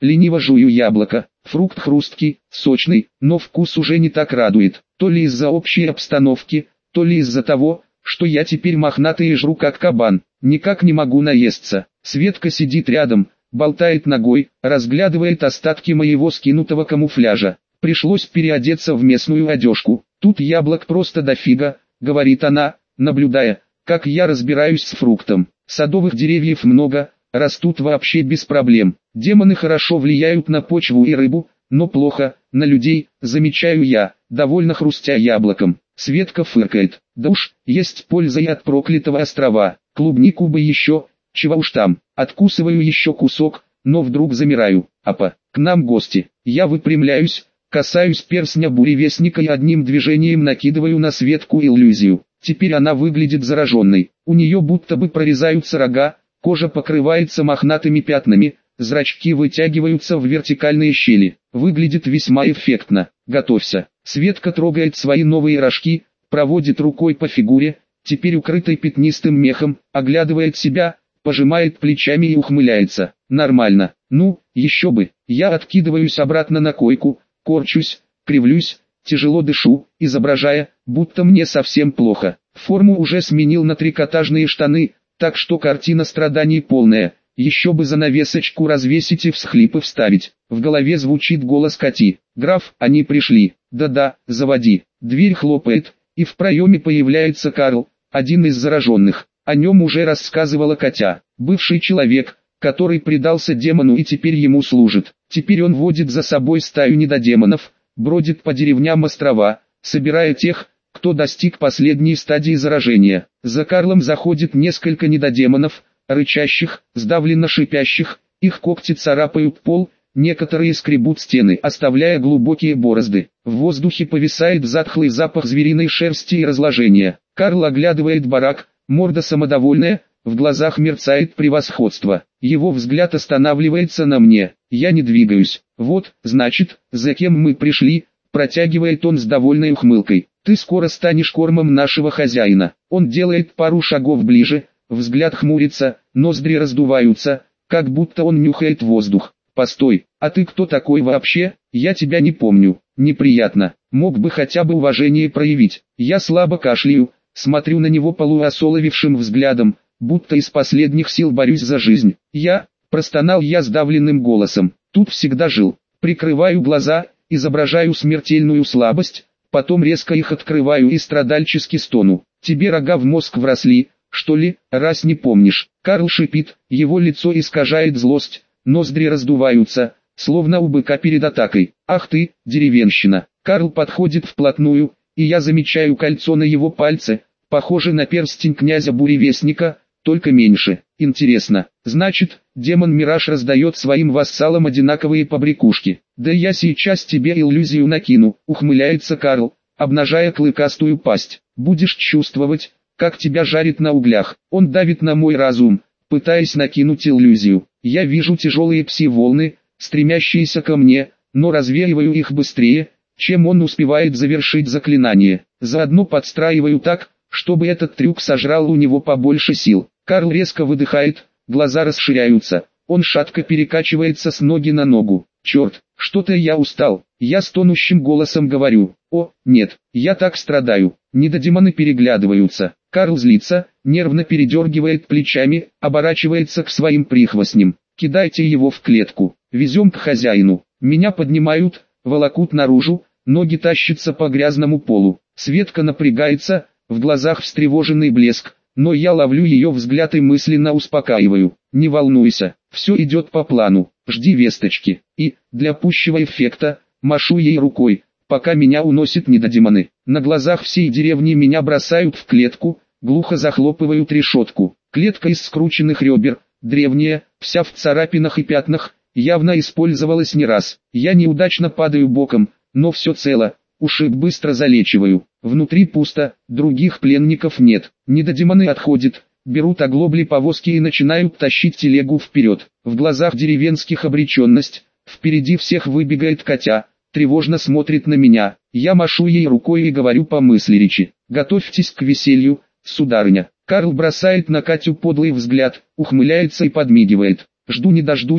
лениво жую яблоко. Фрукт хрусткий, сочный, но вкус уже не так радует. То ли из-за общей обстановки, то ли из-за того, что я теперь мохнатый и жру как кабан. Никак не могу наесться. Светка сидит рядом, болтает ногой, разглядывает остатки моего скинутого камуфляжа. Пришлось переодеться в местную одежку. Тут яблок просто дофига, говорит она, наблюдая, как я разбираюсь с фруктом. Садовых деревьев много, растут вообще без проблем. Демоны хорошо влияют на почву и рыбу, но плохо на людей, замечаю я, довольно хрустя яблоком. Светка фыркает. Да уж, есть польза и от проклятого острова. Клубнику бы еще, чего уж там. Откусываю еще кусок, но вдруг замираю. Апа, к нам гости. Я выпрямляюсь, касаюсь перстня буревестника и одним движением накидываю на Светку иллюзию. Теперь она выглядит зараженной. У нее будто бы прорезаются рога, кожа покрывается мохнатыми пятнами, зрачки вытягиваются в вертикальные щели. Выглядит весьма эффектно. Готовься. Светка трогает свои новые рожки, проводит рукой по фигуре, теперь укрытой пятнистым мехом, оглядывает себя, пожимает плечами и ухмыляется. Нормально. Ну, еще бы. Я откидываюсь обратно на койку, корчусь, кривлюсь, тяжело дышу, изображая, будто мне совсем плохо. Форму уже сменил на трикотажные штаны, так что картина страданий полная. Еще бы занавесочку развесить и всхлипы вставить. В голове звучит голос Кати. «Граф, они пришли. Да-да, заводи». Дверь хлопает, и в проеме появляется Карл, один из зараженных. О нем уже рассказывала Катя. Бывший человек, который предался демону и теперь ему служит. Теперь он водит за собой стаю недодемонов, бродит по деревням острова, собирая тех, кто достиг последней стадии заражения. За Карлом заходит несколько недодемонов, рычащих, сдавленно шипящих, их когти царапают пол, некоторые скребут стены, оставляя глубокие борозды. В воздухе повисает затхлый запах звериной шерсти и разложения. Карл оглядывает барак, морда самодовольная, в глазах мерцает превосходство. Его взгляд останавливается на мне, я не двигаюсь. «Вот, значит, за кем мы пришли», протягивает он с довольной ухмылкой. «Ты скоро станешь кормом нашего хозяина». Он делает пару шагов ближе, взгляд хмурится, ноздри раздуваются, как будто он нюхает воздух. «Постой, а ты кто такой вообще? Я тебя не помню». Неприятно, мог бы хотя бы уважение проявить. Я слабо кашляю, смотрю на него полуосоловевшим взглядом, будто из последних сил борюсь за жизнь. «Я», простонал я сдавленным голосом, «тут всегда жил». Прикрываю глаза, изображаю смертельную слабость, потом резко их открываю и страдальчески стону. «Тебе рога в мозг вросли, что ли, раз не помнишь?» Карл шипит, его лицо искажает злость, ноздри раздуваются, словно у быка перед атакой. «Ах ты, деревенщина!» Карл подходит вплотную, и я замечаю кольцо на его пальце, похоже на перстень князя Буревестника, только меньше. Интересно, значит, демон Мираж раздает своим вассалам одинаковые побрякушки. «Да я сейчас тебе иллюзию накину», ухмыляется Карл, обнажая клыкастую пасть. «Будешь чувствовать, как тебя жарит на углях». Он давит на мой разум, пытаясь накинуть иллюзию. Я вижу тяжелые пси-волны, стремящиеся ко мне, но развеиваю их быстрее, чем он успевает завершить заклинание. Заодно подстраиваю так, чтобы этот трюк сожрал у него побольше сил. Карл резко выдыхает, глаза расширяются, он шатко перекачивается с ноги на ногу. «Черт, что-то я устал», я стонущим голосом говорю. «О, нет, я так страдаю». Недодемоны переглядываются. Карл злится, нервно передергивает плечами, оборачивается к своим прихвостням. «Кидайте его в клетку, везем к хозяину». Меня поднимают, волокут наружу, ноги тащатся по грязному полу. Светка напрягается, в глазах встревоженный блеск, но я ловлю ее взгляд и мысленно успокаиваю. «Не волнуйся, все идет по плану, жди весточки». И, для пущего эффекта, машу ей рукой, пока меня уносят недодемоны. На глазах всей деревни меня бросают в клетку, глухо захлопывают решетку. Клетка из скрученных ребер, древняя, вся в царапинах и пятнах, явно использовалась не раз. Я неудачно падаю боком, но все цело, ушиб быстро залечиваю. Внутри пусто, других пленников нет. Недодемоны отходят, берут оглобли повозки и начинают тащить телегу вперед. В глазах деревенских обреченность, впереди всех выбегает Катя, тревожно смотрит на меня. Я машу ей рукой и говорю по мысли речи: «Готовьтесь к веселью, сударыня». Карл бросает на Катю подлый взгляд, ухмыляется и подмигивает. Жду не дождусь,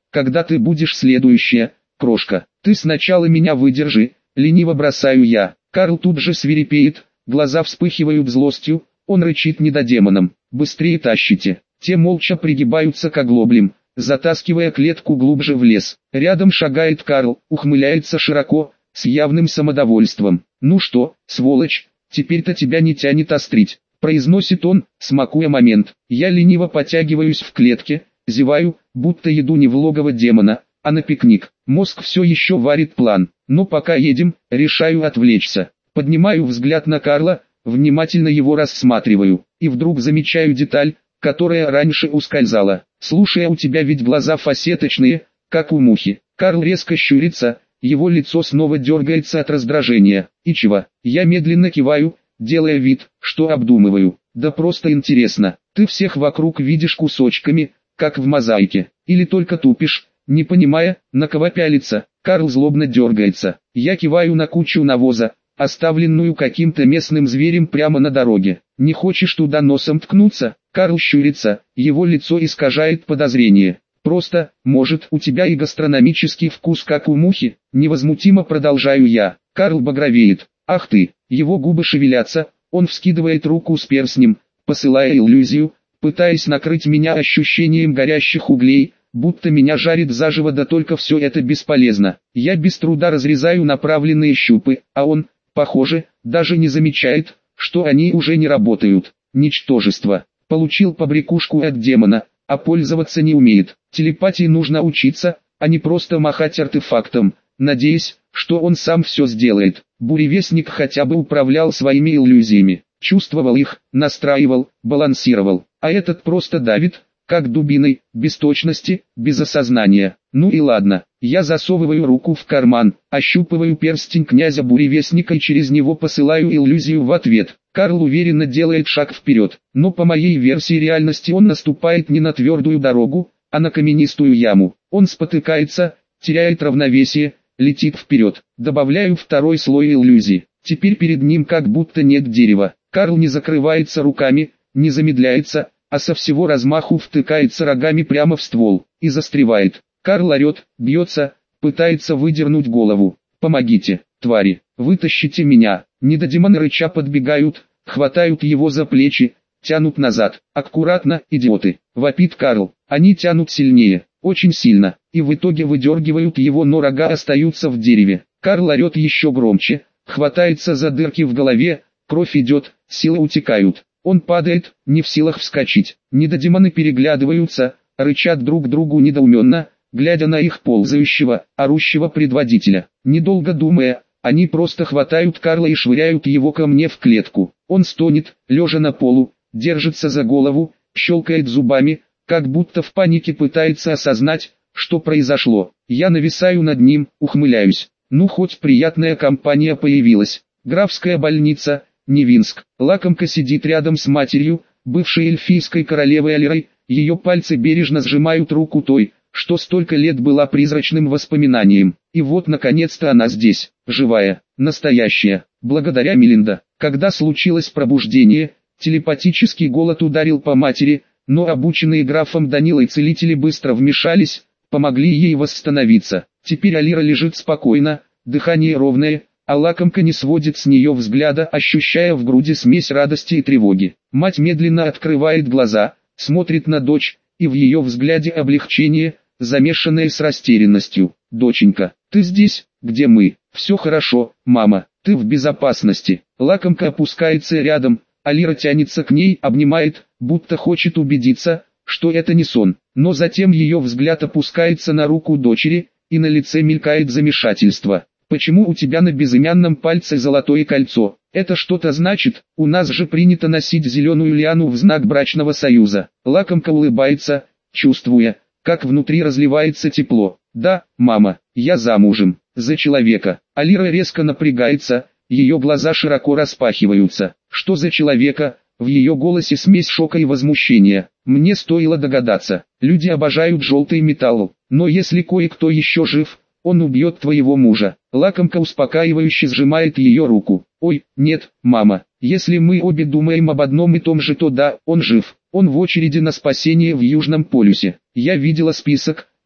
когда ты будешь следующая, крошка. Ты сначала меня выдержи, лениво бросаю я. Карл тут же свирепеет, глаза вспыхивают злостью, он рычит недодемонам. Быстрее тащите. Те молча пригибаются к оглоблям, затаскивая клетку глубже в лес. Рядом шагает Карл, ухмыляется широко, с явным самодовольством. «Ну что, сволочь, теперь-то тебя не тянет острить», — произносит он, смакуя момент. Я лениво потягиваюсь в клетке, зеваю, будто еду не в логово демона, а на пикник. Мозг все еще варит план, но пока едем, решаю отвлечься. Поднимаю взгляд на Карла, внимательно его рассматриваю, и вдруг замечаю деталь, которая раньше ускользала. «Слушай, а у тебя ведь глаза фасеточные, как у мухи». Карл резко щурится, его лицо снова дергается от раздражения. «И чего?» Я медленно киваю, делая вид, что обдумываю. «Да просто интересно, ты всех вокруг видишь кусочками, как в мозаике, или только тупишь, не понимая, на кого пялиться?» Карл злобно дергается. Я киваю на кучу навоза, оставленную каким-то местным зверем прямо на дороге. «Не хочешь туда носом ткнуться?» Карл щурится, его лицо искажает подозрение. «Просто, может, у тебя и гастрономический вкус, как у мухи?» Невозмутимо продолжаю я. Карл багровеет. «Ах ты!» Его губы шевелятся, он вскидывает руку с перстнем, посылая иллюзию, пытаясь накрыть меня ощущением горящих углей, будто меня жарит заживо, да только все это бесполезно. Я без труда разрезаю направленные щупы, а он, похоже, даже не замечает, что они уже не работают. Ничтожество. Получил побрякушку от демона, а пользоваться не умеет. Телепатии нужно учиться, а не просто махать артефактом, надеясь, что он сам все сделает. Буревестник хотя бы управлял своими иллюзиями, чувствовал их, настраивал, балансировал, а этот просто давит, как дубиной, без точности, без осознания. Ну и ладно, я засовываю руку в карман, ощупываю перстень князя Буревестника и через него посылаю иллюзию в ответ. Карл уверенно делает шаг вперед, но по моей версии реальности он наступает не на твердую дорогу, а на каменистую яму. Он спотыкается, теряет равновесие, летит вперед. Добавляю второй слой иллюзии. Теперь перед ним как будто нет дерева. Карл не закрывается руками, не замедляется, а со всего размаху втыкается рогами прямо в ствол и застревает. Карл орет, бьется, пытается выдернуть голову. «Помогите, твари, вытащите меня!» Недодемоны рыча подбегают, хватают его за плечи, тянут назад. «Аккуратно, идиоты!» — вопит Карл. Они тянут сильнее, очень сильно, и в итоге выдергивают его, но рога остаются в дереве. Карл орет еще громче, хватается за дырки в голове, кровь идет, силы утекают. Он падает, не в силах вскочить. Недодемоны переглядываются, рычат друг другу недоуменно, глядя на их ползающего, орущего предводителя. Недолго думая, они просто хватают Карла и швыряют его ко мне в клетку. Он стонет, лежа на полу, держится за голову, щелкает зубами, как будто в панике пытается осознать, что произошло. Я нависаю над ним, ухмыляюсь. Ну хоть приятная компания появилась. Графская больница, Невинск. Лакомка сидит рядом с матерью, бывшей эльфийской королевой Алирой. Ее пальцы бережно сжимают руку той, что столько лет была призрачным воспоминанием. И вот наконец-то она здесь, живая, настоящая. Благодаря Мелинда. Когда случилось пробуждение, телепатический голод ударил по матери, но обученные графом Данилой целители быстро вмешались, помогли ей восстановиться. Теперь Алира лежит спокойно, дыхание ровное, а лакомка не сводит с нее взгляда, ощущая в груди смесь радости и тревоги. Мать медленно открывает глаза, смотрит на дочь, и в ее взгляде облегчение, замешанное с растерянностью. «Доченька, ты здесь, где мы?» «Все хорошо, мама, ты в безопасности». Лакомка опускается рядом, Алира тянется к ней, обнимает, будто хочет убедиться, что это не сон. Но затем ее взгляд опускается на руку дочери, и на лице мелькает замешательство. «Почему у тебя на безымянном пальце золотое кольцо? Это что-то значит? У нас же принято носить зеленую лиану в знак брачного союза». Лакомка улыбается, чувствуя, как внутри разливается тепло. «Да, мама, я замужем, за человека». Алира резко напрягается, ее глаза широко распахиваются. «Что за человека?» В ее голосе смесь шока и возмущения. Мне стоило догадаться. Люди обожают желтый металл, но если кое-кто еще жив, он убьет твоего мужа. Лакомка успокаивающе сжимает ее руку. «Ой, нет, мама, если мы обе думаем об одном и том же, то да, он жив. Он в очереди на спасение в Южном полюсе. Я видела список,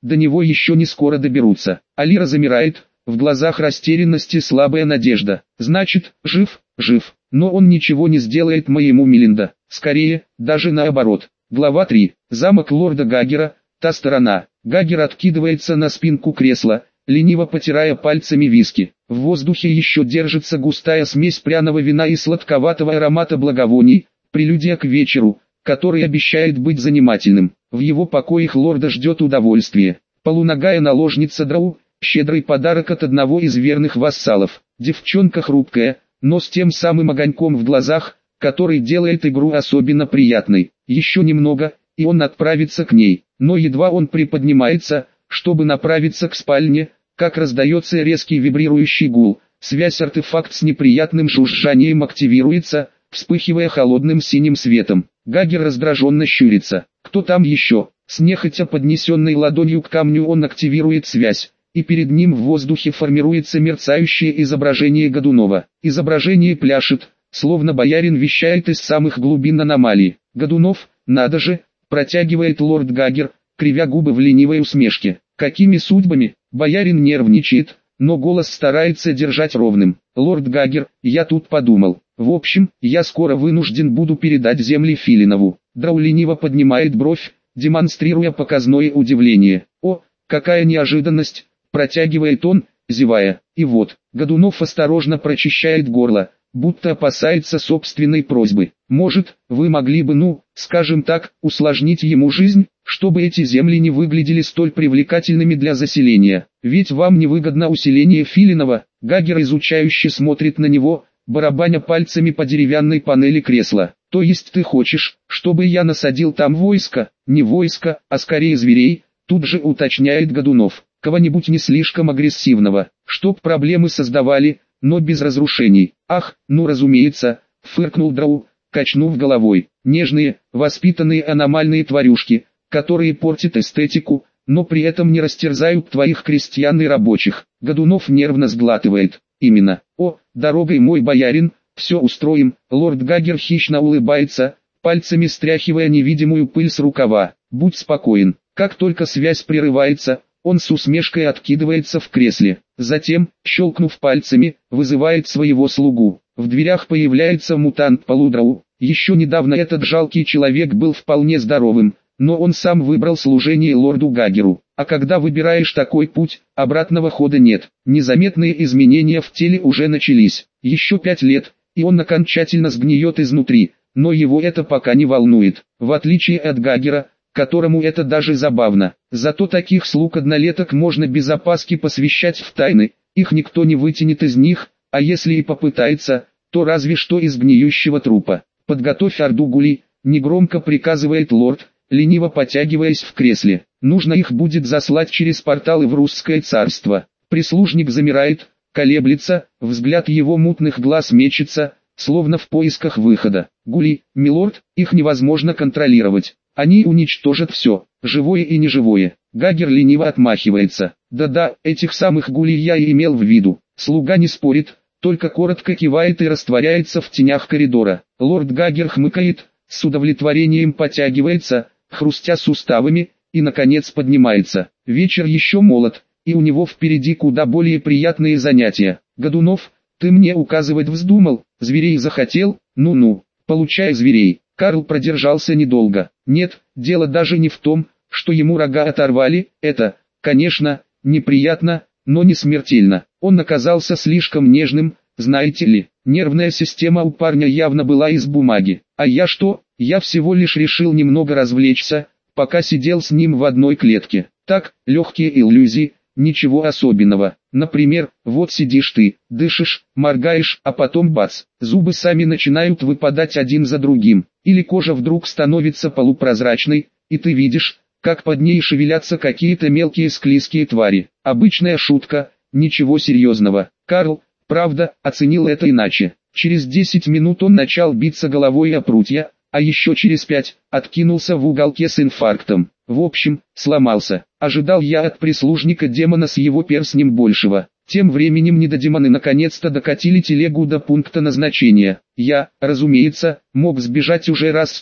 до него еще не скоро доберутся. Алира замирает, в глазах растерянности слабая надежда. Значит, жив, жив, но он ничего не сделает моему Мелинда. Скорее, даже наоборот. Глава три. Замок лорда Гаггера, та сторона. Гаггер откидывается на спинку кресла, лениво потирая пальцами виски. В воздухе еще держится густая смесь пряного вина и сладковатого аромата благовоний, прелюдия к вечеру, который обещает быть занимательным. В его покоях лорда ждет удовольствие. Полуногая наложница Драу, щедрый подарок от одного из верных вассалов. Девчонка хрупкая, но с тем самым огоньком в глазах, который делает игру особенно приятной. Еще немного, и он отправится к ней, но едва он приподнимается, чтобы направиться к спальне, как раздается резкий вибрирующий гул. Связь-артефакт с неприятным жужжанием активируется, вспыхивая холодным синим светом. Гаггер раздраженно щурится. Кто там еще? С нехотя поднесенной ладонью к камню он активирует связь, и перед ним в воздухе формируется мерцающее изображение Годунова. Изображение пляшет, словно боярин вещает из самых глубин аномалии. Годунов, надо же, протягивает лорд Гаггер, кривя губы в ленивой усмешке. Какими судьбами? Боярин нервничает, но голос старается держать ровным. Лорд Гаггер, я тут подумал. В общем, я скоро вынужден буду передать земли Филинову. Драу лениво поднимает бровь, демонстрируя показное удивление. О, какая неожиданность, протягивает он, зевая. И вот, Годунов осторожно прочищает горло, будто опасается собственной просьбы. Может, вы могли бы, ну, скажем так, усложнить ему жизнь, чтобы эти земли не выглядели столь привлекательными для заселения. Ведь вам невыгодно усиление Филинова. Гаггер изучающе смотрит на него, барабаня пальцами по деревянной панели кресла. То есть ты хочешь, чтобы я насадил там войско? Не войско, а скорее зверей, тут же уточняет Годунов. Кого-нибудь не слишком агрессивного, чтоб проблемы создавали, но без разрушений. Ах, ну разумеется, фыркнул Драу, качнув головой. Нежные, воспитанные аномальные тварюшки, которые портят эстетику, но при этом не растерзают твоих крестьян и рабочих. Годунов нервно сглатывает. Именно. О, дорогой мой боярин, все устроим. Лорд Гаггер хищно улыбается, пальцами стряхивая невидимую пыль с рукава. Будь спокоен. Как только связь прерывается, он с усмешкой откидывается в кресле. Затем, щелкнув пальцами, вызывает своего слугу. В дверях появляется мутант Полудрау. Еще недавно этот жалкий человек был вполне здоровым, но он сам выбрал служение лорду Гаггеру. А когда выбираешь такой путь, обратного хода нет. Незаметные изменения в теле уже начались. Еще пять лет, и он окончательно сгниет изнутри, но его это пока не волнует. В отличие от Гаггера, которому это даже забавно. Зато таких слуг-однолеток можно без опаски посвящать в тайны, их никто не вытянет из них, а если и попытается, то разве что из гниющего трупа. «Подготовь орду гулей», — негромко приказывает лорд, лениво потягиваясь в кресле. Нужно их будет заслать через порталы в Русское царство. Прислужник замирает, колеблется, взгляд его мутных глаз мечется, словно в поисках выхода. Гули, милорд, их невозможно контролировать. Они уничтожат все, живое и неживое. Гаггер лениво отмахивается. Да-да, этих самых гулей я и имел в виду. Слуга не спорит, только коротко кивает и растворяется в тенях коридора. Лорд Гаггер хмыкает, с удовлетворением потягивается, хрустя суставами, и наконец поднимается. Вечер еще молод, и у него впереди куда более приятные занятия. Годунов, ты мне указывать вздумал, зверей захотел? Ну-ну, получай зверей. Карл продержался недолго. Нет, дело даже не в том, что ему рога оторвали, это, конечно, неприятно, но не смертельно. Он оказался слишком нежным, знаете ли, нервная система у парня явно была из бумаги. А я что? Я всего лишь решил немного развлечься, пока сидел с ним в одной клетке. Так, легкие иллюзии, ничего особенного. Например, вот сидишь ты, дышишь, моргаешь, а потом бац, зубы сами начинают выпадать один за другим. Или кожа вдруг становится полупрозрачной, и ты видишь, как под ней шевелятся какие-то мелкие склизкие твари. Обычная шутка, ничего серьезного. Карл, правда, оценил это иначе. Через десять минут он начал биться головой о прутья, а еще через пять откинулся в уголке с инфарктом. В общем, сломался. Ожидал я от прислужника демона с его перстнем большего. Тем временем недодемоны наконец-то докатили телегу до пункта назначения. Я, разумеется, мог сбежать уже раз сто,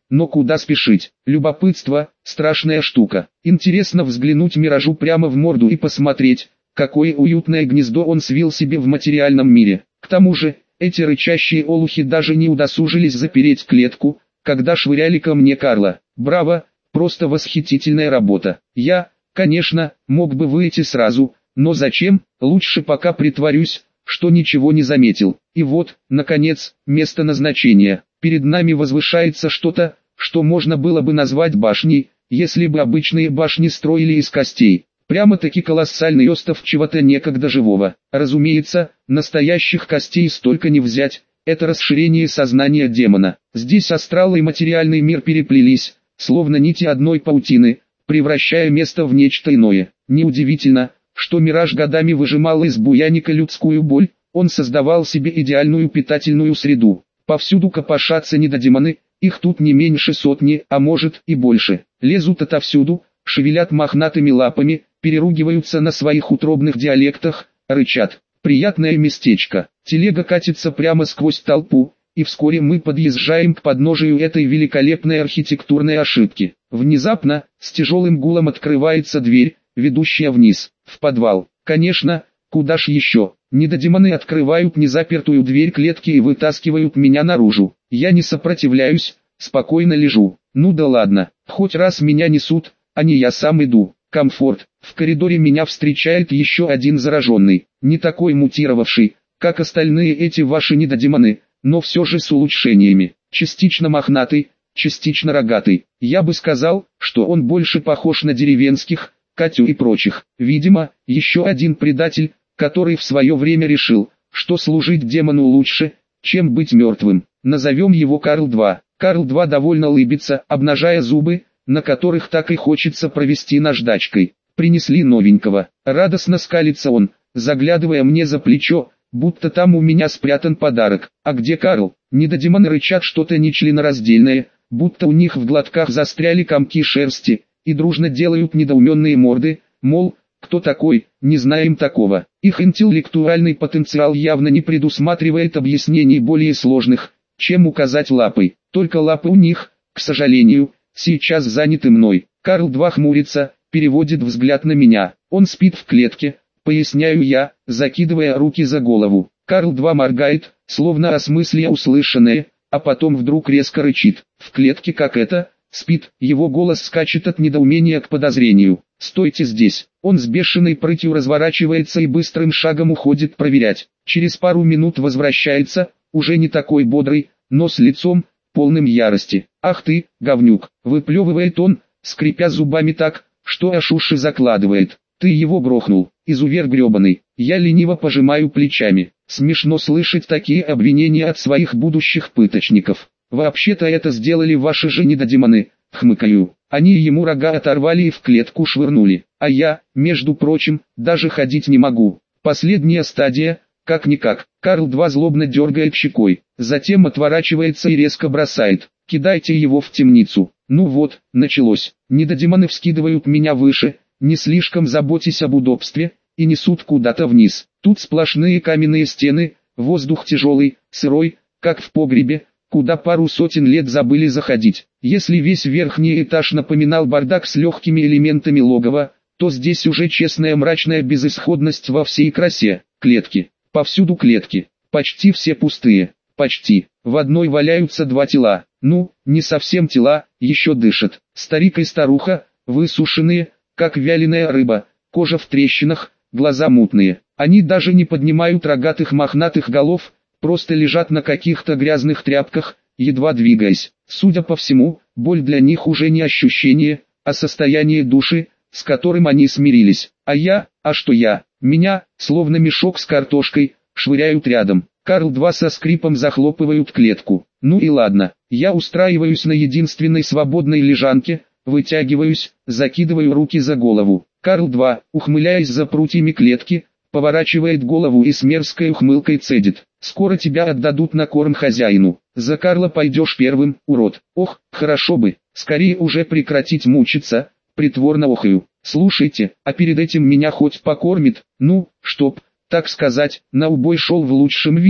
но куда спешить? Любопытство – страшная штука. Интересно взглянуть миражу прямо в морду и посмотреть, какое уютное гнездо он свил себе в материальном мире. К тому же, эти рычащие олухи даже не удосужились запереть клетку, когда швыряли ко мне Карла. Браво, просто восхитительная работа. Я, конечно, мог бы выйти сразу, но зачем? Лучше пока притворюсь, что ничего не заметил. И вот, наконец, место назначения. Перед нами возвышается что-то, что можно было бы назвать башней, если бы обычные башни строили из костей. Прямо-таки колоссальный остров чего-то некогда живого. Разумеется, настоящих костей столько не взять, это расширение сознания демона. Здесь астрал и материальный мир переплелись, словно нити одной паутины, превращая место в нечто иное. Неудивительно, что мираж годами выжимал из буяника людскую боль, он создавал себе идеальную питательную среду. Повсюду копошатся недодемоны, их тут не меньше сотни, а может и больше. Лезут отовсюду, шевелят мохнатыми лапами, переругиваются на своих утробных диалектах, рычат. Приятное местечко. Телега катится прямо сквозь толпу, и вскоре мы подъезжаем к подножию этой великолепной архитектурной ошибки. Внезапно, с тяжелым гулом открывается дверь, ведущая вниз, в подвал. Конечно, куда ж еще? Недодемоны открывают незапертую дверь клетки и вытаскивают меня наружу. Я не сопротивляюсь, спокойно лежу. Ну да ладно, хоть раз меня несут, а не я сам иду. Комфорт. В коридоре меня встречает еще один зараженный, не такой мутировавший, как остальные эти ваши недодемоны, но все же с улучшениями. Частично мохнатый, частично рогатый. Я бы сказал, что он больше похож на деревенских, Катю и прочих. Видимо, еще один предатель, который в свое время решил, что служить демону лучше, чем быть мертвым. Назовем его Карл-два. Карл-два довольно улыбится, обнажая зубы, на которых так и хочется провести наждачкой. Принесли новенького. Радостно скалится он, заглядывая мне за плечо, будто там у меня спрятан подарок. А где Карл? Недодемоны рычат что-то нечленораздельное, будто у них в глотках застряли комки шерсти, и дружно делают недоуменные морды, мол, кто такой, не знаем такого. Их интеллектуальный потенциал явно не предусматривает объяснений более сложных, чем указать лапой. Только лапы у них, к сожалению, сейчас заняты мной. Карл-два хмурится, переводит взгляд на меня. Он спит в клетке, поясняю я, закидывая руки за голову. Карл-два моргает, словно осмысля услышанное, а потом вдруг резко рычит. В клетке как это? Спит, его голос скачет от недоумения к подозрению. «Стойте здесь!» Он с бешеной прытью разворачивается и быстрым шагом уходит проверять. Через пару минут возвращается, уже не такой бодрый, но с лицом, полным ярости. «Ах ты, говнюк!» выплевывает он, скрипя зубами так, что аж уши закладывает. «Ты его грохнул, изувер гребаный!» Я лениво пожимаю плечами. Смешно слышать такие обвинения от своих будущих пыточников. «Вообще-то это сделали ваши же недодемоны», хмыкаю. Они ему рога оторвали и в клетку швырнули. А я, между прочим, даже ходить не могу. Последняя стадия, как-никак. Карл-два злобно дергает щекой, затем отворачивается и резко бросает. «Кидайте его в темницу». Ну вот, началось. Недодемоны вскидывают меня выше, не слишком заботясь об удобстве, и несут куда-то вниз. Тут сплошные каменные стены, воздух тяжелый, сырой, как в погребе, куда пару сотен лет забыли заходить. Если весь верхний этаж напоминал бардак с легкими элементами логова, то здесь уже честная мрачная безысходность во всей красе. Клетки. Повсюду клетки. Почти все пустые. Почти. В одной валяются два тела. Ну, не совсем тела, еще дышат. Старик и старуха, высушенные, как вяленая рыба, кожа в трещинах, глаза мутные. Они даже не поднимают рогатых мохнатых голов, просто лежат на каких-то грязных тряпках, едва двигаясь. Судя по всему, боль для них уже не ощущение, а состояние души, с которым они смирились. А я, а что я? Меня, словно мешок с картошкой, швыряют рядом. Карл-два со скрипом захлопывают клетку. Ну и ладно, я устраиваюсь на единственной свободной лежанке, вытягиваюсь, закидываю руки за голову. Карл-два, ухмыляясь за прутьями клетки, поворачивает голову и с мерзкой ухмылкой цедит. «Скоро тебя отдадут на корм хозяину. За Карла пойдешь первым, урод». Ох, хорошо бы, скорее уже прекратить мучиться, притворно охаю. «Слушайте, а перед этим меня хоть покормит, ну, чтоб, так сказать, на убой шел в лучшем виде».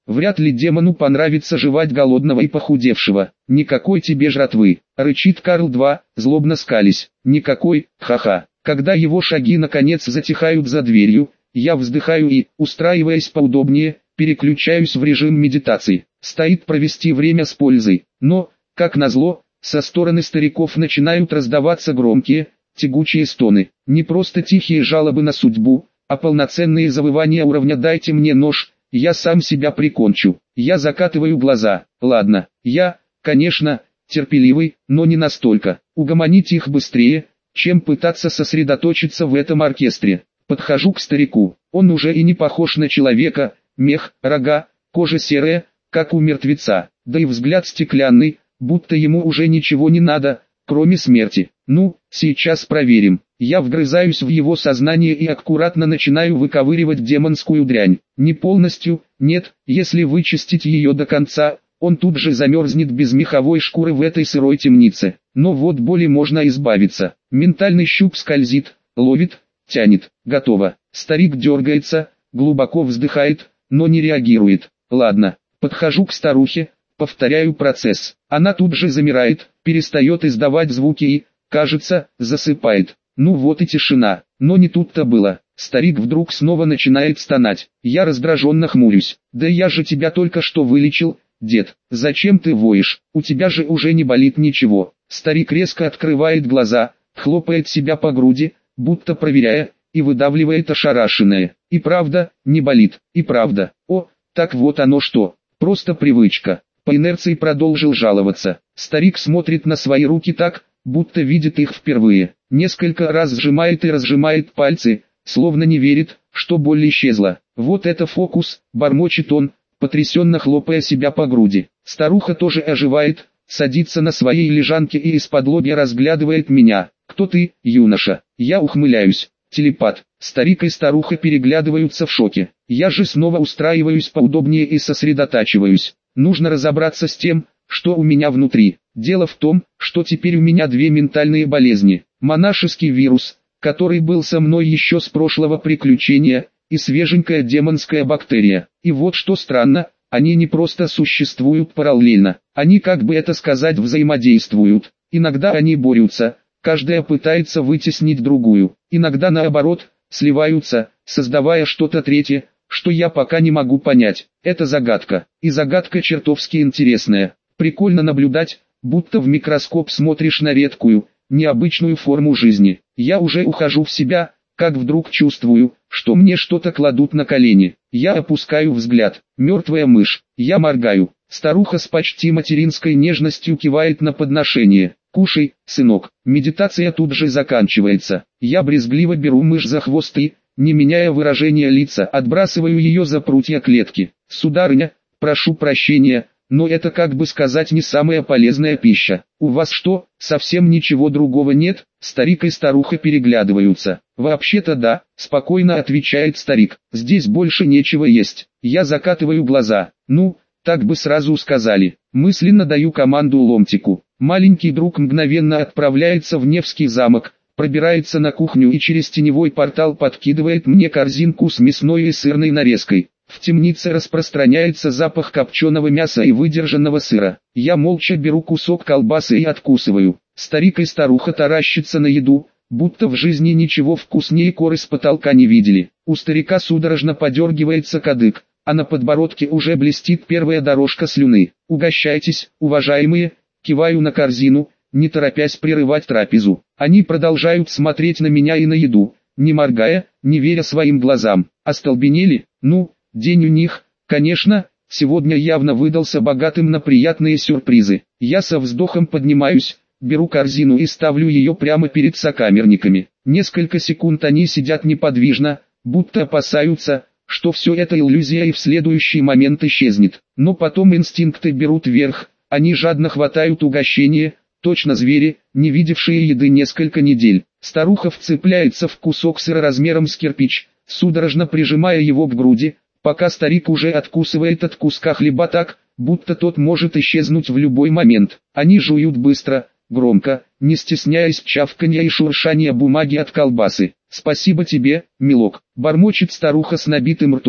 Вряд ли демону понравится жевать голодного и похудевшего. Никакой тебе жратвы, рычит Карл два, злобно скались. Никакой, ха-ха. Когда его шаги наконец затихают за дверью, я вздыхаю и, устраиваясь поудобнее, переключаюсь в режим медитации. Стоит провести время с пользой. Но, как назло, со стороны стариков начинают раздаваться громкие, тягучие стоны. Не просто тихие жалобы на судьбу, а полноценные завывания уровня «дайте мне нож», я сам себя прикончу. Я закатываю глаза. Ладно, я, конечно, терпеливый, но не настолько. Угомонить их быстрее, чем пытаться сосредоточиться в этом оркестре. Подхожу к старику. Он уже и не похож на человека. Мех, рога, кожа серая, как у мертвеца. Да и взгляд стеклянный, будто ему уже ничего не надо, кроме смерти. Ну, сейчас проверим. Я вгрызаюсь в его сознание и аккуратно начинаю выковыривать демонскую дрянь. Не полностью, нет, если вычистить ее до конца, он тут же замерзнет без меховой шкуры в этой сырой темнице. Но вот боли можно избавиться. Ментальный щуп скользит, ловит, тянет. Готово. Старик дергается, глубоко вздыхает, но не реагирует. Ладно, подхожу к старухе, повторяю процесс. Она тут же замирает, перестает издавать звуки и, кажется, засыпает. Ну вот и тишина. Но не тут-то было. Старик вдруг снова начинает стонать. Я раздраженно хмурюсь. Да я же тебя только что вылечил, дед. Зачем ты воешь? У тебя же уже не болит ничего. Старик резко открывает глаза, хлопает себя по груди, будто проверяя, и выдавливает ошарашенное. И правда, не болит. И правда. О, так вот оно что. Просто привычка. По инерции продолжил жаловаться. Старик смотрит на свои руки так, будто видит их впервые. Несколько раз сжимает и разжимает пальцы, словно не верит, что боль исчезла. Вот это фокус, бормочет он, потрясенно хлопая себя по груди. Старуха тоже оживает, садится на своей лежанке и из-под разглядывает меня. Кто ты, юноша? Я ухмыляюсь. Телепат. Старик и старуха переглядываются в шоке. Я же снова устраиваюсь поудобнее и сосредотачиваюсь. Нужно разобраться с тем, что у меня внутри. Дело в том, что теперь у меня две ментальные болезни. Монашеский вирус, который был со мной еще с прошлого приключения, и свеженькая демонская бактерия. И вот что странно, они не просто существуют параллельно, они, как бы это сказать, взаимодействуют. Иногда они борются, каждая пытается вытеснить другую. Иногда наоборот, сливаются, создавая что-то третье, что я пока не могу понять. Это загадка. И загадка чертовски интересная. Прикольно наблюдать, будто в микроскоп смотришь на редкую, необычную форму жизни. Я уже ухожу в себя, как вдруг чувствую, что мне что-то кладут на колени. Я опускаю взгляд. Мертвая мышь. Я моргаю. Старуха с почти материнской нежностью кивает на подношение. «Кушай, сынок». Медитация тут же заканчивается. Я брезгливо беру мышь за хвост и, не меняя выражения лица, отбрасываю ее за прутья клетки. «Сударыня, прошу прощения, но это, как бы сказать, не самая полезная пища. У вас что, совсем ничего другого нет?» Старик и старуха переглядываются. «Вообще-то да», спокойно отвечает старик. «Здесь больше нечего есть». Я закатываю глаза. «Ну, так бы сразу сказали». Мысленно даю команду Ломтику. Маленький друг мгновенно отправляется в Невский замок, пробирается на кухню и через теневой портал подкидывает мне корзинку с мясной и сырной нарезкой. В темнице распространяется запах копченого мяса и выдержанного сыра. Я молча беру кусок колбасы и откусываю. Старик и старуха таращатся на еду, будто в жизни ничего вкуснее коры с потолка не видели. У старика судорожно подергивается кадык, а на подбородке уже блестит первая дорожка слюны. «Угощайтесь, уважаемые», киваю на корзину, не торопясь прерывать трапезу. Они продолжают смотреть на меня и на еду, не моргая, не веря своим глазам. Остолбенели? Ну, день у них, конечно, сегодня явно выдался богатым на приятные сюрпризы. Я со вздохом поднимаюсь, беру корзину и ставлю ее прямо перед сокамерниками. Несколько секунд они сидят неподвижно, будто опасаются, что все это иллюзия и в следующий момент исчезнет. Но потом инстинкты берут верх, они жадно хватают угощение, точно звери, не видевшие еды несколько недель. Старуха вцепляется в кусок сыра размером с кирпич, судорожно прижимая его к груди, пока старик уже откусывает от куска хлеба так, будто тот может исчезнуть в любой момент. Они жуют быстро, громко, не стесняясь чавканья и шуршания бумаги от колбасы. «Спасибо тебе, милок», — бормочет старуха с набитым ртом,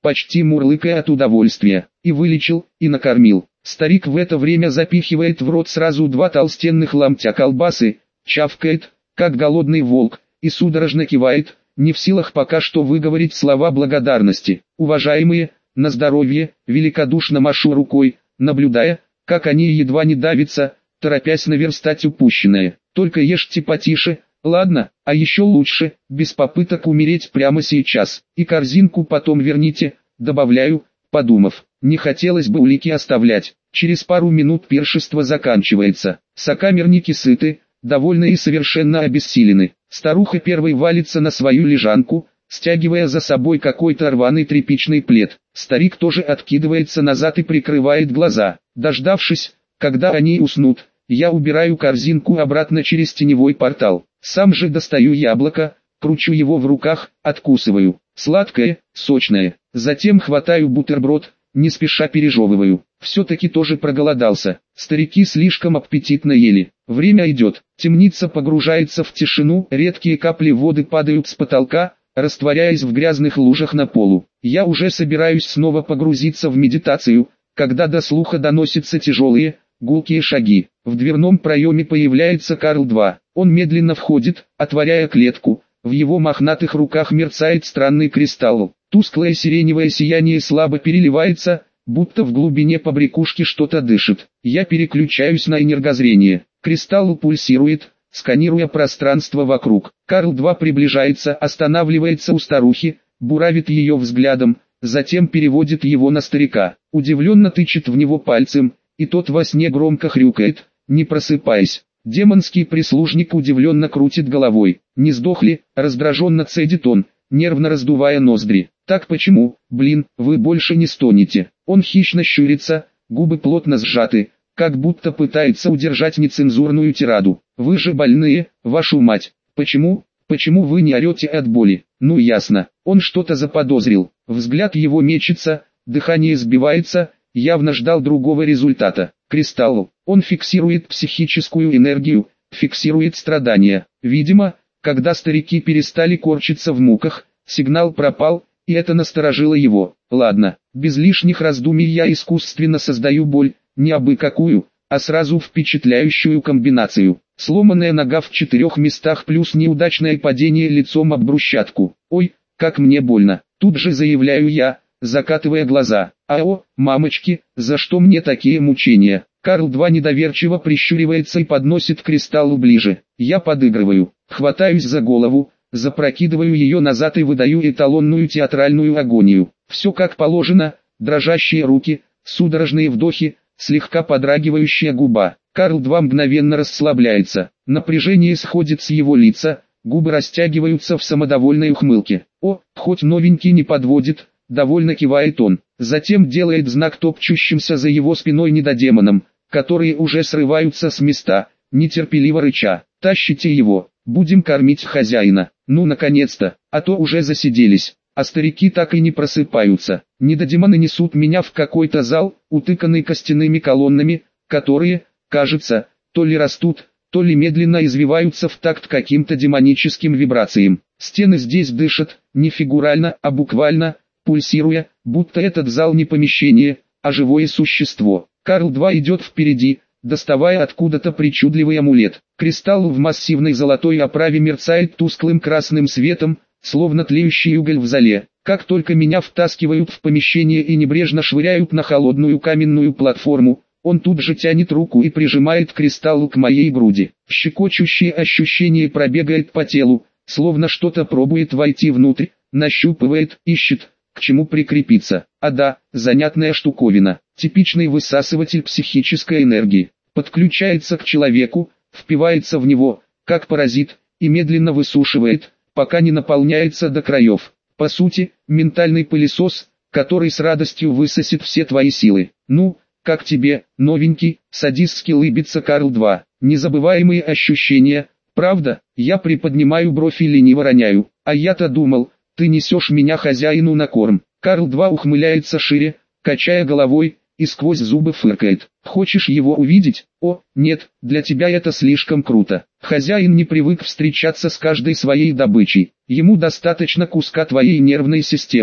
почти мурлыкая от удовольствия, и вылечил, и накормил. Старик в это время запихивает в рот сразу два толстенных ломтя колбасы, чавкает, как голодный волк, и судорожно кивает, не в силах пока что выговорить слова благодарности. «Уважаемые, на здоровье», великодушно машу рукой, наблюдая, как они едва не давятся, торопясь наверстать упущенное. «Только ешьте потише, ладно, а еще лучше, без попыток умереть прямо сейчас, и корзинку потом верните», добавляю, подумав. Не хотелось бы улики оставлять. Через пару минут пиршество заканчивается. Сокамерники сыты, довольны и совершенно обессилены. Старуха первой валится на свою лежанку, стягивая за собой какой-то рваный тряпичный плед. Старик тоже откидывается назад и прикрывает глаза. Дождавшись, когда они уснут, я убираю корзинку обратно через теневой портал. Сам же достаю яблоко, кручу его в руках, откусываю. Сладкое, сочное. Затем хватаю бутерброд, не спеша пережевываю. Все-таки тоже проголодался. Старики слишком аппетитно ели. Время идет. Темница погружается в тишину. Редкие капли воды падают с потолка, растворяясь в грязных лужах на полу. Я уже собираюсь снова погрузиться в медитацию, когда до слуха доносятся тяжелые, гулкие шаги. В дверном проеме появляется Карл-два. Он медленно входит, отворяя клетку. В его мохнатых руках мерцает странный кристалл. Тусклое сиреневое сияние слабо переливается, будто в глубине побрякушки что-то дышит. Я переключаюсь на энергозрение. Кристалл пульсирует, сканируя пространство вокруг. Карл-два приближается, останавливается у старухи, буравит ее взглядом, затем переводит его на старика. Удивленно тычет в него пальцем, и тот во сне громко хрюкает, не просыпаясь. Демонский прислужник удивленно крутит головой. «Не сдохли?» – раздраженно цедит он, нервно раздувая ноздри. «Так почему, блин, вы больше не стонете?» Он хищно щурится, губы плотно сжаты, как будто пытается удержать нецензурную тираду. «Вы же больные, вашу мать! Почему, почему вы не орете от боли?» «Ну ясно, он что-то заподозрил». Взгляд его мечется, дыхание сбивается, явно ждал другого результата. Кристалл. Он фиксирует психическую энергию, фиксирует страдания. Видимо, когда старики перестали корчиться в муках, сигнал пропал, и это насторожило его. Ладно, без лишних раздумий я искусственно создаю боль, не абы какую, а сразу впечатляющую комбинацию. Сломанная нога в четырех местах плюс неудачное падение лицом об брусчатку. Ой, как мне больно. Тут же заявляю я, закатывая глаза. «Ао, мамочки, за что мне такие мучения?» Карл-два недоверчиво прищуривается и подносит кристаллу ближе. Я подыгрываю, хватаюсь за голову, запрокидываю ее назад и выдаю эталонную театральную агонию. Все как положено, дрожащие руки, судорожные вдохи, слегка подрагивающая губа. Карл-два мгновенно расслабляется, напряжение сходит с его лица, губы растягиваются в самодовольной ухмылке. «О, хоть новенький не подводит», — довольно кивает он. Затем делает знак топчущимся за его спиной недодемонам, которые уже срываются с места, нетерпеливо рыча. «Тащите его, будем кормить хозяина». Ну наконец-то, а то уже засиделись, а старики так и не просыпаются. Недодемоны несут меня в какой-то зал, утыканный костяными колоннами, которые, кажется, то ли растут, то ли медленно извиваются в такт каким-то демоническим вибрациям. Стены здесь дышат, не фигурально, а буквально, пульсируя, будто этот зал не помещение, а живое существо. Карл-два идет впереди, доставая откуда-то причудливый амулет. Кристалл в массивной золотой оправе мерцает тусклым красным светом, словно тлеющий уголь в зале. Как только меня втаскивают в помещение и небрежно швыряют на холодную каменную платформу, он тут же тянет руку и прижимает кристалл к моей груди. Щекочущее ощущение пробегает по телу, словно что-то пробует войти внутрь, нащупывает, ищет, к чему прикрепиться. А да, занятная штуковина, типичный высасыватель психической энергии. Подключается к человеку, впивается в него, как паразит, и медленно высушивает, пока не наполняется до краев. По сути, ментальный пылесос, который с радостью высосет все твои силы. Ну, как тебе, новенький, садистски лыбится Карл-два. Незабываемые ощущения, правда? Я приподнимаю бровь и лениво роняю. А я-то думал, ты несешь меня хозяину на корм. Карл-два ухмыляется шире, качая головой, и сквозь зубы фыркает. Хочешь его увидеть? О, нет, для тебя это слишком круто. Хозяин не привык встречаться с каждой своей добычей. Ему достаточно куска твоей нервной системы.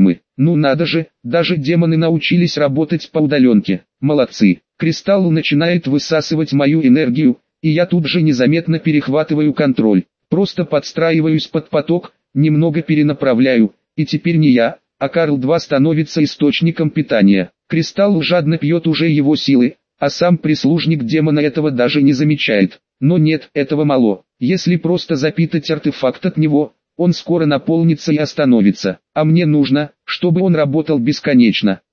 Ну надо же, даже демоны научились работать по удаленке. Молодцы. Кристалл начинает высасывать мою энергию, и я тут же незаметно перехватываю контроль. Просто подстраиваюсь под поток, немного перенаправляю, и теперь не я, а Карл два становится источником питания. Кристалл жадно пьет уже его силы, а сам прислужник демона этого даже не замечает. Но нет, этого мало. Если просто запитать артефакт от него, он скоро наполнится и остановится. А мне нужно, чтобы он работал бесконечно.